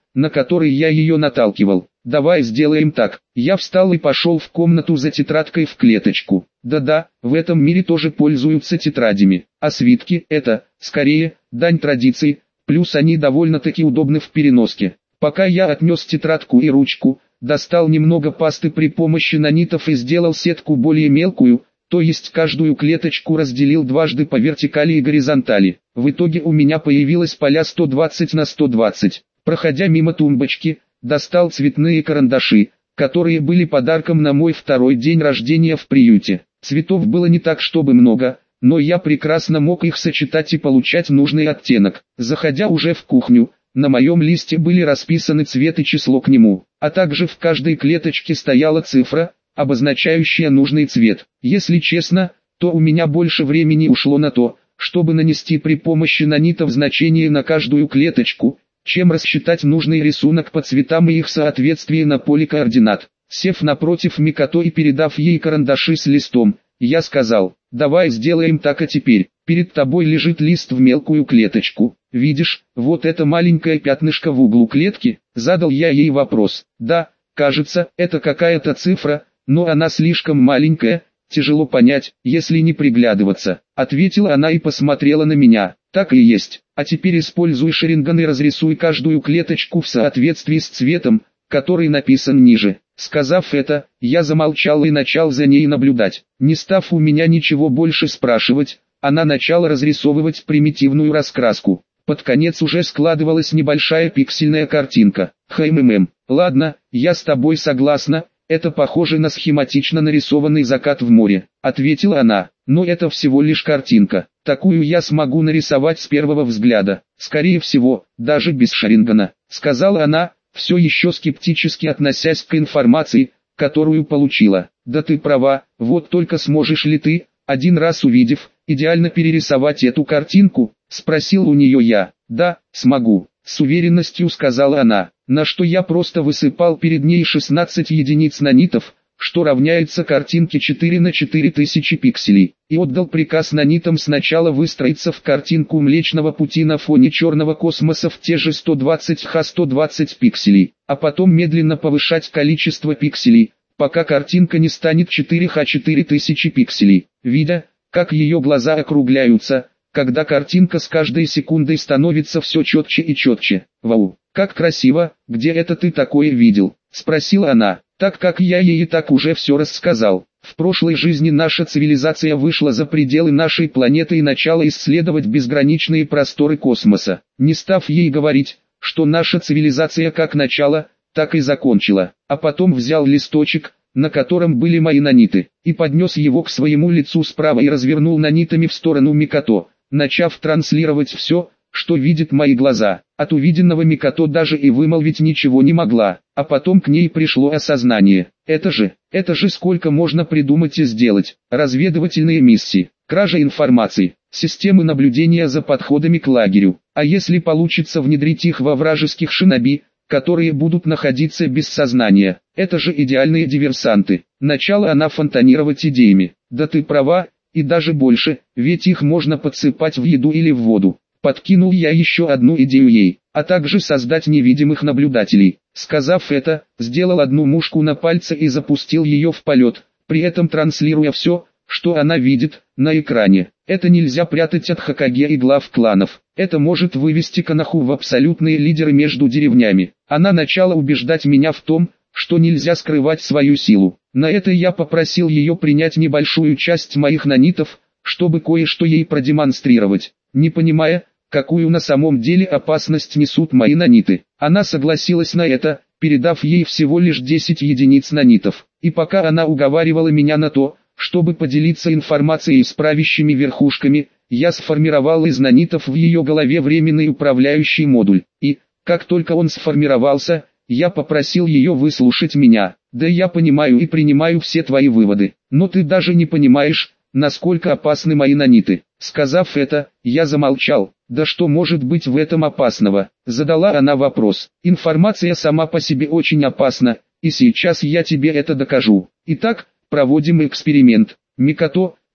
на который я ее наталкивал. Давай сделаем так. Я встал и пошел в комнату за тетрадкой в клеточку. Да-да, в этом мире тоже пользуются тетрадями. А свитки – это, скорее, дань традиции, плюс они довольно-таки удобны в переноске. Пока я отнес тетрадку и ручку, достал немного пасты при помощи нанитов и сделал сетку более мелкую, то есть каждую клеточку разделил дважды по вертикали и горизонтали. В итоге у меня появилось поля сто двадцать на сто двадцать. Проходя мимо тумбочки, достал цветные карандаши, которые были подарком на мой второй день рождения в приюте. Цветов было не так чтобы много, но я прекрасно мог их сочетать и получать нужный оттенок. Заходя уже в кухню, на моем листе были расписаны цвет и число к нему, а также в каждой клеточке стояла цифра, обозначающая нужный цвет. Если честно, то у меня больше времени ушло на то, чтобы нанести при помощи нанитов значение на каждую клеточку, чем рассчитать нужный рисунок по цветам и их соответствие на поле координат. Сев напротив Микото и передав ей карандаши с листом, я сказал: «Давай сделаем так, а теперь, перед тобой лежит лист в мелкую клеточку. Видишь, вот это маленькое пятнышко в углу клетки?» Задал я ей вопрос. «Да, кажется, это какая-то цифра, но она слишком маленькая, тяжело понять, если не приглядываться», ответила она и посмотрела на меня. «Так и есть. А теперь используй шеринган и разрисуй каждую клеточку в соответствии с цветом, который написан ниже». Сказав это, я замолчал и начал за ней наблюдать. Не став у меня ничего больше спрашивать, она начала разрисовывать примитивную раскраску. Под конец уже складывалась небольшая пиксельная картинка. «Хм-хм, ладно, я с тобой согласна, это похоже на схематично нарисованный закат в море», ответила она. «Но это всего лишь картинка. Такую я смогу нарисовать с первого взгляда, скорее всего, даже без шерингана», сказала она, все еще скептически относясь к информации, которую получила. «Да ты права, вот только сможешь ли ты, один раз увидев, идеально перерисовать эту картинку?» спросил у нее я. «Да, смогу», с уверенностью сказала она, на что я просто высыпал перед ней шестнадцать единиц нанитов, что равняется картинке четыре на четыре тысячи пикселей, и отдал приказ нанитам сначала выстроиться в картинку Млечного Пути на фоне черного космоса в те же сто двадцать х сто двадцать пикселей, а потом медленно повышать количество пикселей, пока картинка не станет четыре х четыре тысячи пикселей. Видя, как ее глаза округляются, когда картинка с каждой секундой становится все четче и четче. «Вау, как красиво, где это ты такое видел?» спросила она. Так как я ей и так уже все рассказал. В прошлой жизни наша цивилизация вышла за пределы нашей планеты и начала исследовать безграничные просторы космоса. Не став ей говорить, что наша цивилизация как начала, так и закончила, а потом взял листочек, на котором были мои наниты, и поднес его к своему лицу справа и развернул нанитами в сторону Микото, начав транслировать все, что видят мои глаза. От увиденного Микото даже и вымолвить ничего не могла, а потом к ней пришло осознание. Это же, это же сколько можно придумать и сделать. Разведывательные миссии, кража информации, системы наблюдения за подходами к лагерю. А если получится внедрить их во вражеских шиноби, которые будут находиться без сознания, это же идеальные диверсанты. Начала она фонтанировать идеями. Да ты права, и даже больше, ведь их можно подсыпать в еду или в воду. Подкинул я еще одну идею ей, а также создать невидимых наблюдателей. Сказав это, сделал одну мушку на пальце и запустил ее в полет, при этом транслируя все, что она видит, на экране. Это нельзя прятать от Хокаге и глав кланов. Это может вывести Коноху в абсолютные лидеры между деревнями. Она начала убеждать меня в том, что нельзя скрывать свою силу. На это я попросил ее принять небольшую часть моих нанитов, чтобы кое-что ей продемонстрировать. Не понимая, какую на самом деле опасность несут мои наниты, она согласилась на это, передав ей всего лишь десять единиц нанитов. И пока она уговаривала меня на то, чтобы поделиться информацией с правящими верхушками, я сформировал из нанитов в ее голове временный управляющий модуль. И, как только он сформировался, я попросил ее выслушать меня. «Да я понимаю и принимаю все твои выводы, но ты даже не понимаешь, насколько опасны мои наниты». Сказав это, я замолчал. «Да что может быть в этом опасного?» Задала она вопрос. «Информация сама по себе очень опасна, и сейчас я тебе это докажу. Итак, проводим эксперимент. Микото,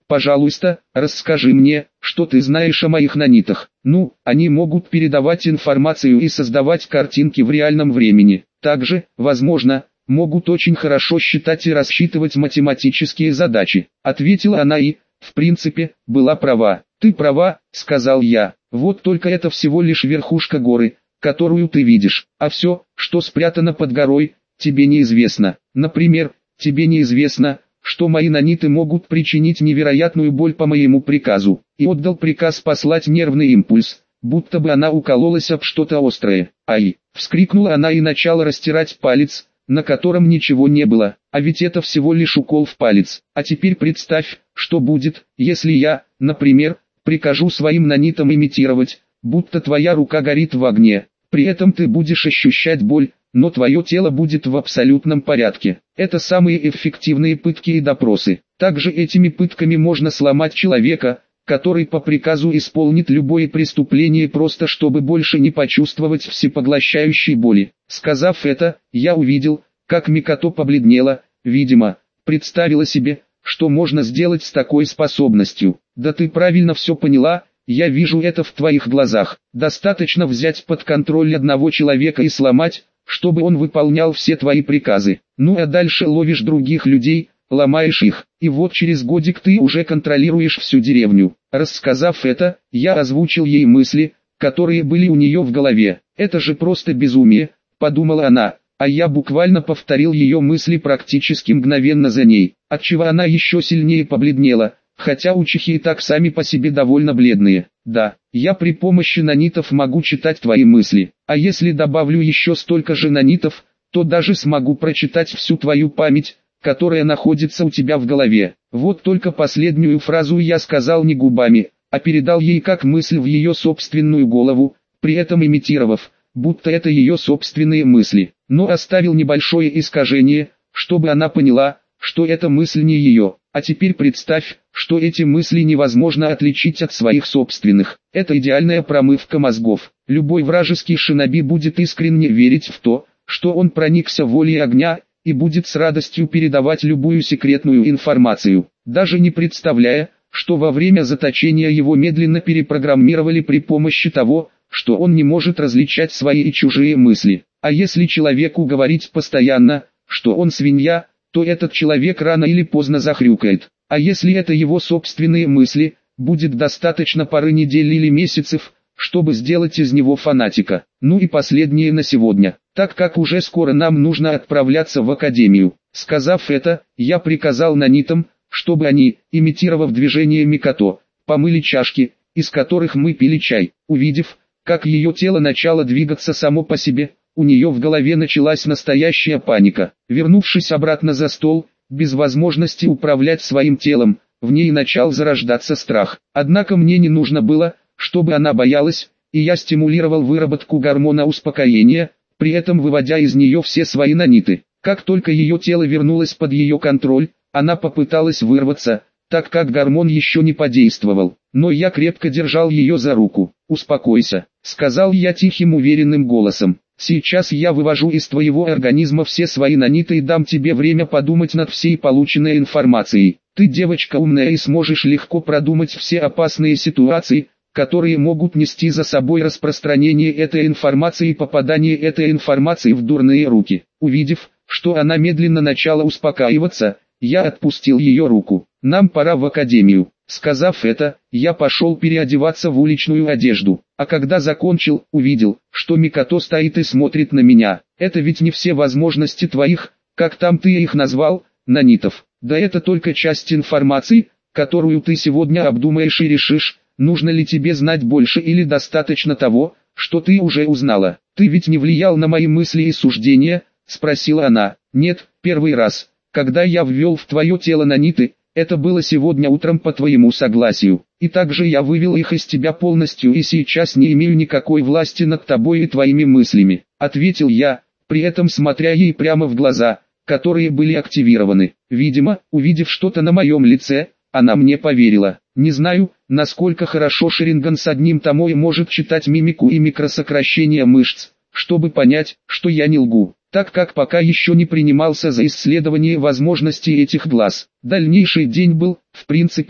Пожалуйста, расскажи мне, что ты знаешь о моих нанитах. Ну, они могут передавать информацию и создавать картинки в реальном времени. Также, возможно, могут очень хорошо считать и рассчитывать математические задачи. Ответила она и, в принципе, была права. Ты права, сказал я. Вот только это всего лишь верхушка горы, которую ты видишь. А все, что спрятано под горой, тебе неизвестно. Например, тебе неизвестно, что мои наниты могут причинить невероятную боль по моему приказу. И отдал приказ послать нервный импульс, будто бы она укололась об что-то острое. Ай! Вскрикнула она и начала растирать палец, на котором ничего не было. А ведь это всего лишь укол в палец. А теперь представь, что будет, если я, например, прикажу своим нанитам имитировать, будто твоя рука горит в огне. При этом ты будешь ощущать боль, но твое тело будет в абсолютном порядке. Это самые эффективные пытки и допросы. Также этими пытками можно сломать человека, который по приказу исполнит любое преступление просто чтобы больше не почувствовать всепоглощающей боли. Сказав это, я увидел, как Микото побледнела, видимо, представила себе, что можно сделать с такой способностью. Да ты правильно все поняла, я вижу это в твоих глазах. Достаточно взять под контроль одного человека и сломать, чтобы он выполнял все твои приказы. Ну а дальше ловишь других людей, ломаешь их, и вот через годик ты уже контролируешь всю деревню. Рассказав это, я озвучил ей мысли, которые были у нее в голове. Это же просто безумие, подумала она, а я буквально повторил ее мысли практически мгновенно за ней, отчего она еще сильнее побледнела, хотя учихи и так сами по себе довольно бледные. Да, я при помощи нанитов могу читать твои мысли, а если добавлю еще столько же нанитов, то даже смогу прочитать всю твою память, которая находится у тебя в голове. Вот только последнюю фразу я сказал не губами, а передал ей как мысль в ее собственную голову, при этом имитировав, будто это ее собственные мысли, но оставил небольшое искажение, чтобы она поняла, что эта мысль не ее. А теперь представь, что эти мысли невозможно отличить от своих собственных. Это идеальная промывка мозгов. Любой вражеский шиноби будет искренне верить в то, что он проникся волей огня, и будет с радостью передавать любую секретную информацию, даже не представляя, что во время заточения его медленно перепрограммировали при помощи того, что он не может различать свои и чужие мысли. А если человеку говорить постоянно, что он свинья, то этот человек рано или поздно захрюкает. А если это его собственные мысли, будет достаточно пары недель или месяцев, чтобы сделать из него фанатика. Ну и последнее на сегодня, так как уже скоро нам нужно отправляться в академию. Сказав это, я приказал нанитам, чтобы они, имитировав движение Микото, помыли чашки, из которых мы пили чай. Увидев, как ее тело начало двигаться само по себе, у нее в голове началась настоящая паника. Вернувшись обратно за стол, без возможности управлять своим телом, в ней начал зарождаться страх. Однако мне не нужно было, чтобы она боялась, и я стимулировал выработку гормона успокоения, при этом выводя из нее все свои наниты. Как только ее тело вернулось под ее контроль, она попыталась вырваться, так как гормон еще не подействовал, но я крепко держал ее за руку. «Успокойся», — сказал я тихим уверенным голосом. «Сейчас я вывожу из твоего организма все свои наниты и дам тебе время подумать над всей полученной информацией. Ты девочка умная и сможешь легко продумать все опасные ситуации, которые могут нести за собой распространение этой информации и попадание этой информации в дурные руки». Увидев, что она медленно начала успокаиваться, я отпустил ее руку. «Нам пора в академию». Сказав это, я пошел переодеваться в уличную одежду, а когда закончил, увидел, что Микото стоит и смотрит на меня. «Это ведь не все возможности твоих, как там ты их назвал, нанитов. Да это только часть информации, которую ты сегодня обдумаешь и решишь, нужно ли тебе знать больше или достаточно того, что ты уже узнала. Ты ведь не влиял на мои мысли и суждения?» — спросила она. «Нет, первый раз, когда я ввел в твое тело наниты, это было сегодня утром по твоему согласию, и также я вывел их из тебя полностью и сейчас не имею никакой власти над тобой и твоими мыслями», — ответил я, при этом смотря ей прямо в глаза, которые были активированы. Видимо, увидев что-то на моем лице, она мне поверила. Не знаю, насколько хорошо Шеринган с одним томой может читать мимику и микросокращение мышц, чтобы понять, что я не лгу, так как пока еще не принимался за исследование возможностей этих глаз. Дальнейший день был, в принципе,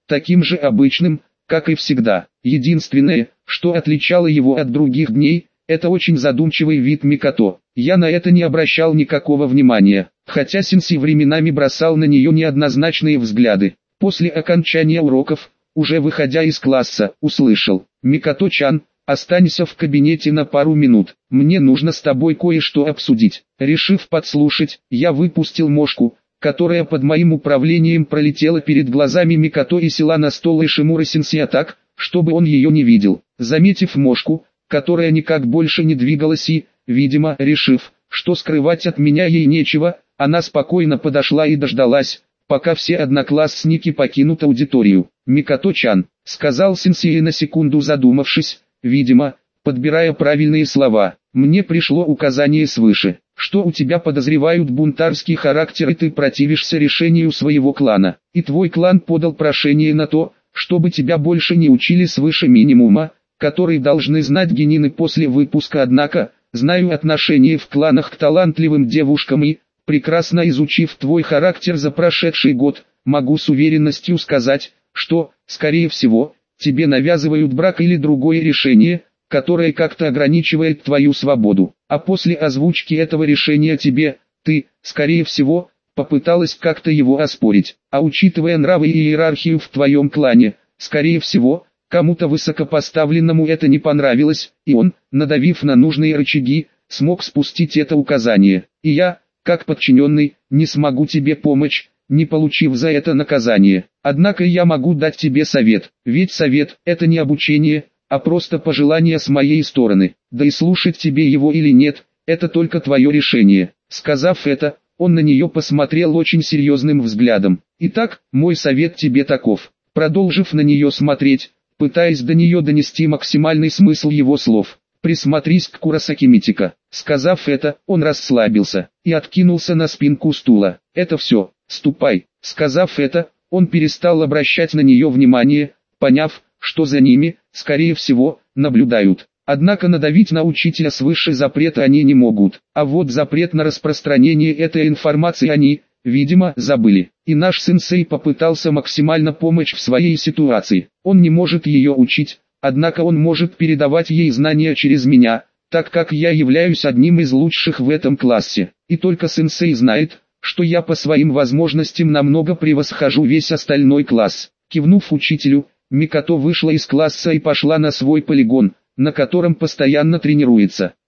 таким же обычным, как и всегда. Единственное, что отличало его от других дней, это очень задумчивый вид Микото. Я на это не обращал никакого внимания, хотя Сенсей временами бросал на нее неоднозначные взгляды. После окончания уроков, уже выходя из класса, услышал: «Микото-чан, останься в кабинете на пару минут, мне нужно с тобой кое-что обсудить». Решив подслушать, я выпустил мошку, которая под моим управлением пролетела перед глазами Микото и села на стол Ишимура Сенсея так, чтобы он ее не видел. Заметив мошку, которая никак больше не двигалась и, видимо, решив, что скрывать от меня ей нечего, она спокойно подошла и дождалась, пока все одноклассники покинут аудиторию. «Микото-чан», — сказал Сенсей, на секунду задумавшись, видимо, подбирая правильные слова, — «мне пришло указание свыше, что у тебя подозревают бунтарский характер и ты противишься решению своего клана, и твой клан подал прошение на то, чтобы тебя больше не учили свыше минимума, который должны знать генины после выпуска. Однако, знаю отношение в кланах к талантливым девушкам и, прекрасно изучив твой характер за прошедший год, могу с уверенностью сказать, что, скорее всего, тебе навязывают брак или другое решение, которое как-то ограничивает твою свободу, а после озвучки этого решения тебе, ты, скорее всего, попыталась как-то его оспорить, а учитывая нравы и иерархию в твоем клане, скорее всего, кому-то высокопоставленному это не понравилось, и он, надавив на нужные рычаги, смог спустить это указание, и я, как подчиненный, не смогу тебе помочь, не получив за это наказание. Однако я могу дать тебе совет, ведь совет – это не обучение, а просто пожелание с моей стороны, да и слушать тебе его или нет, это только твое решение». Сказав это, он на нее посмотрел очень серьезным взглядом. «Итак, мой совет тебе таков». Продолжив на нее смотреть, пытаясь до нее донести максимальный смысл его слов: «Присмотрись к Курасаки Митика». Сказав это, он расслабился и откинулся на спинку стула. «Это все, ступай». Сказав это, он перестал обращать на нее внимание, поняв, что за ними, скорее всего, наблюдают. Однако надавить на учителя свыше запрета они не могут, а вот запрет на распространение этой информации они, видимо, забыли. И наш сенсей попытался максимально помочь в своей ситуации. Он не может ее учить, однако он может передавать ей знания через меня, так как я являюсь одним из лучших в этом классе. И только сенсей знает, что я по своим возможностям намного превосхожу весь остальной класс. Кивнув учителю, Микото вышла из класса и пошла на свой полигон, на котором постоянно тренируется.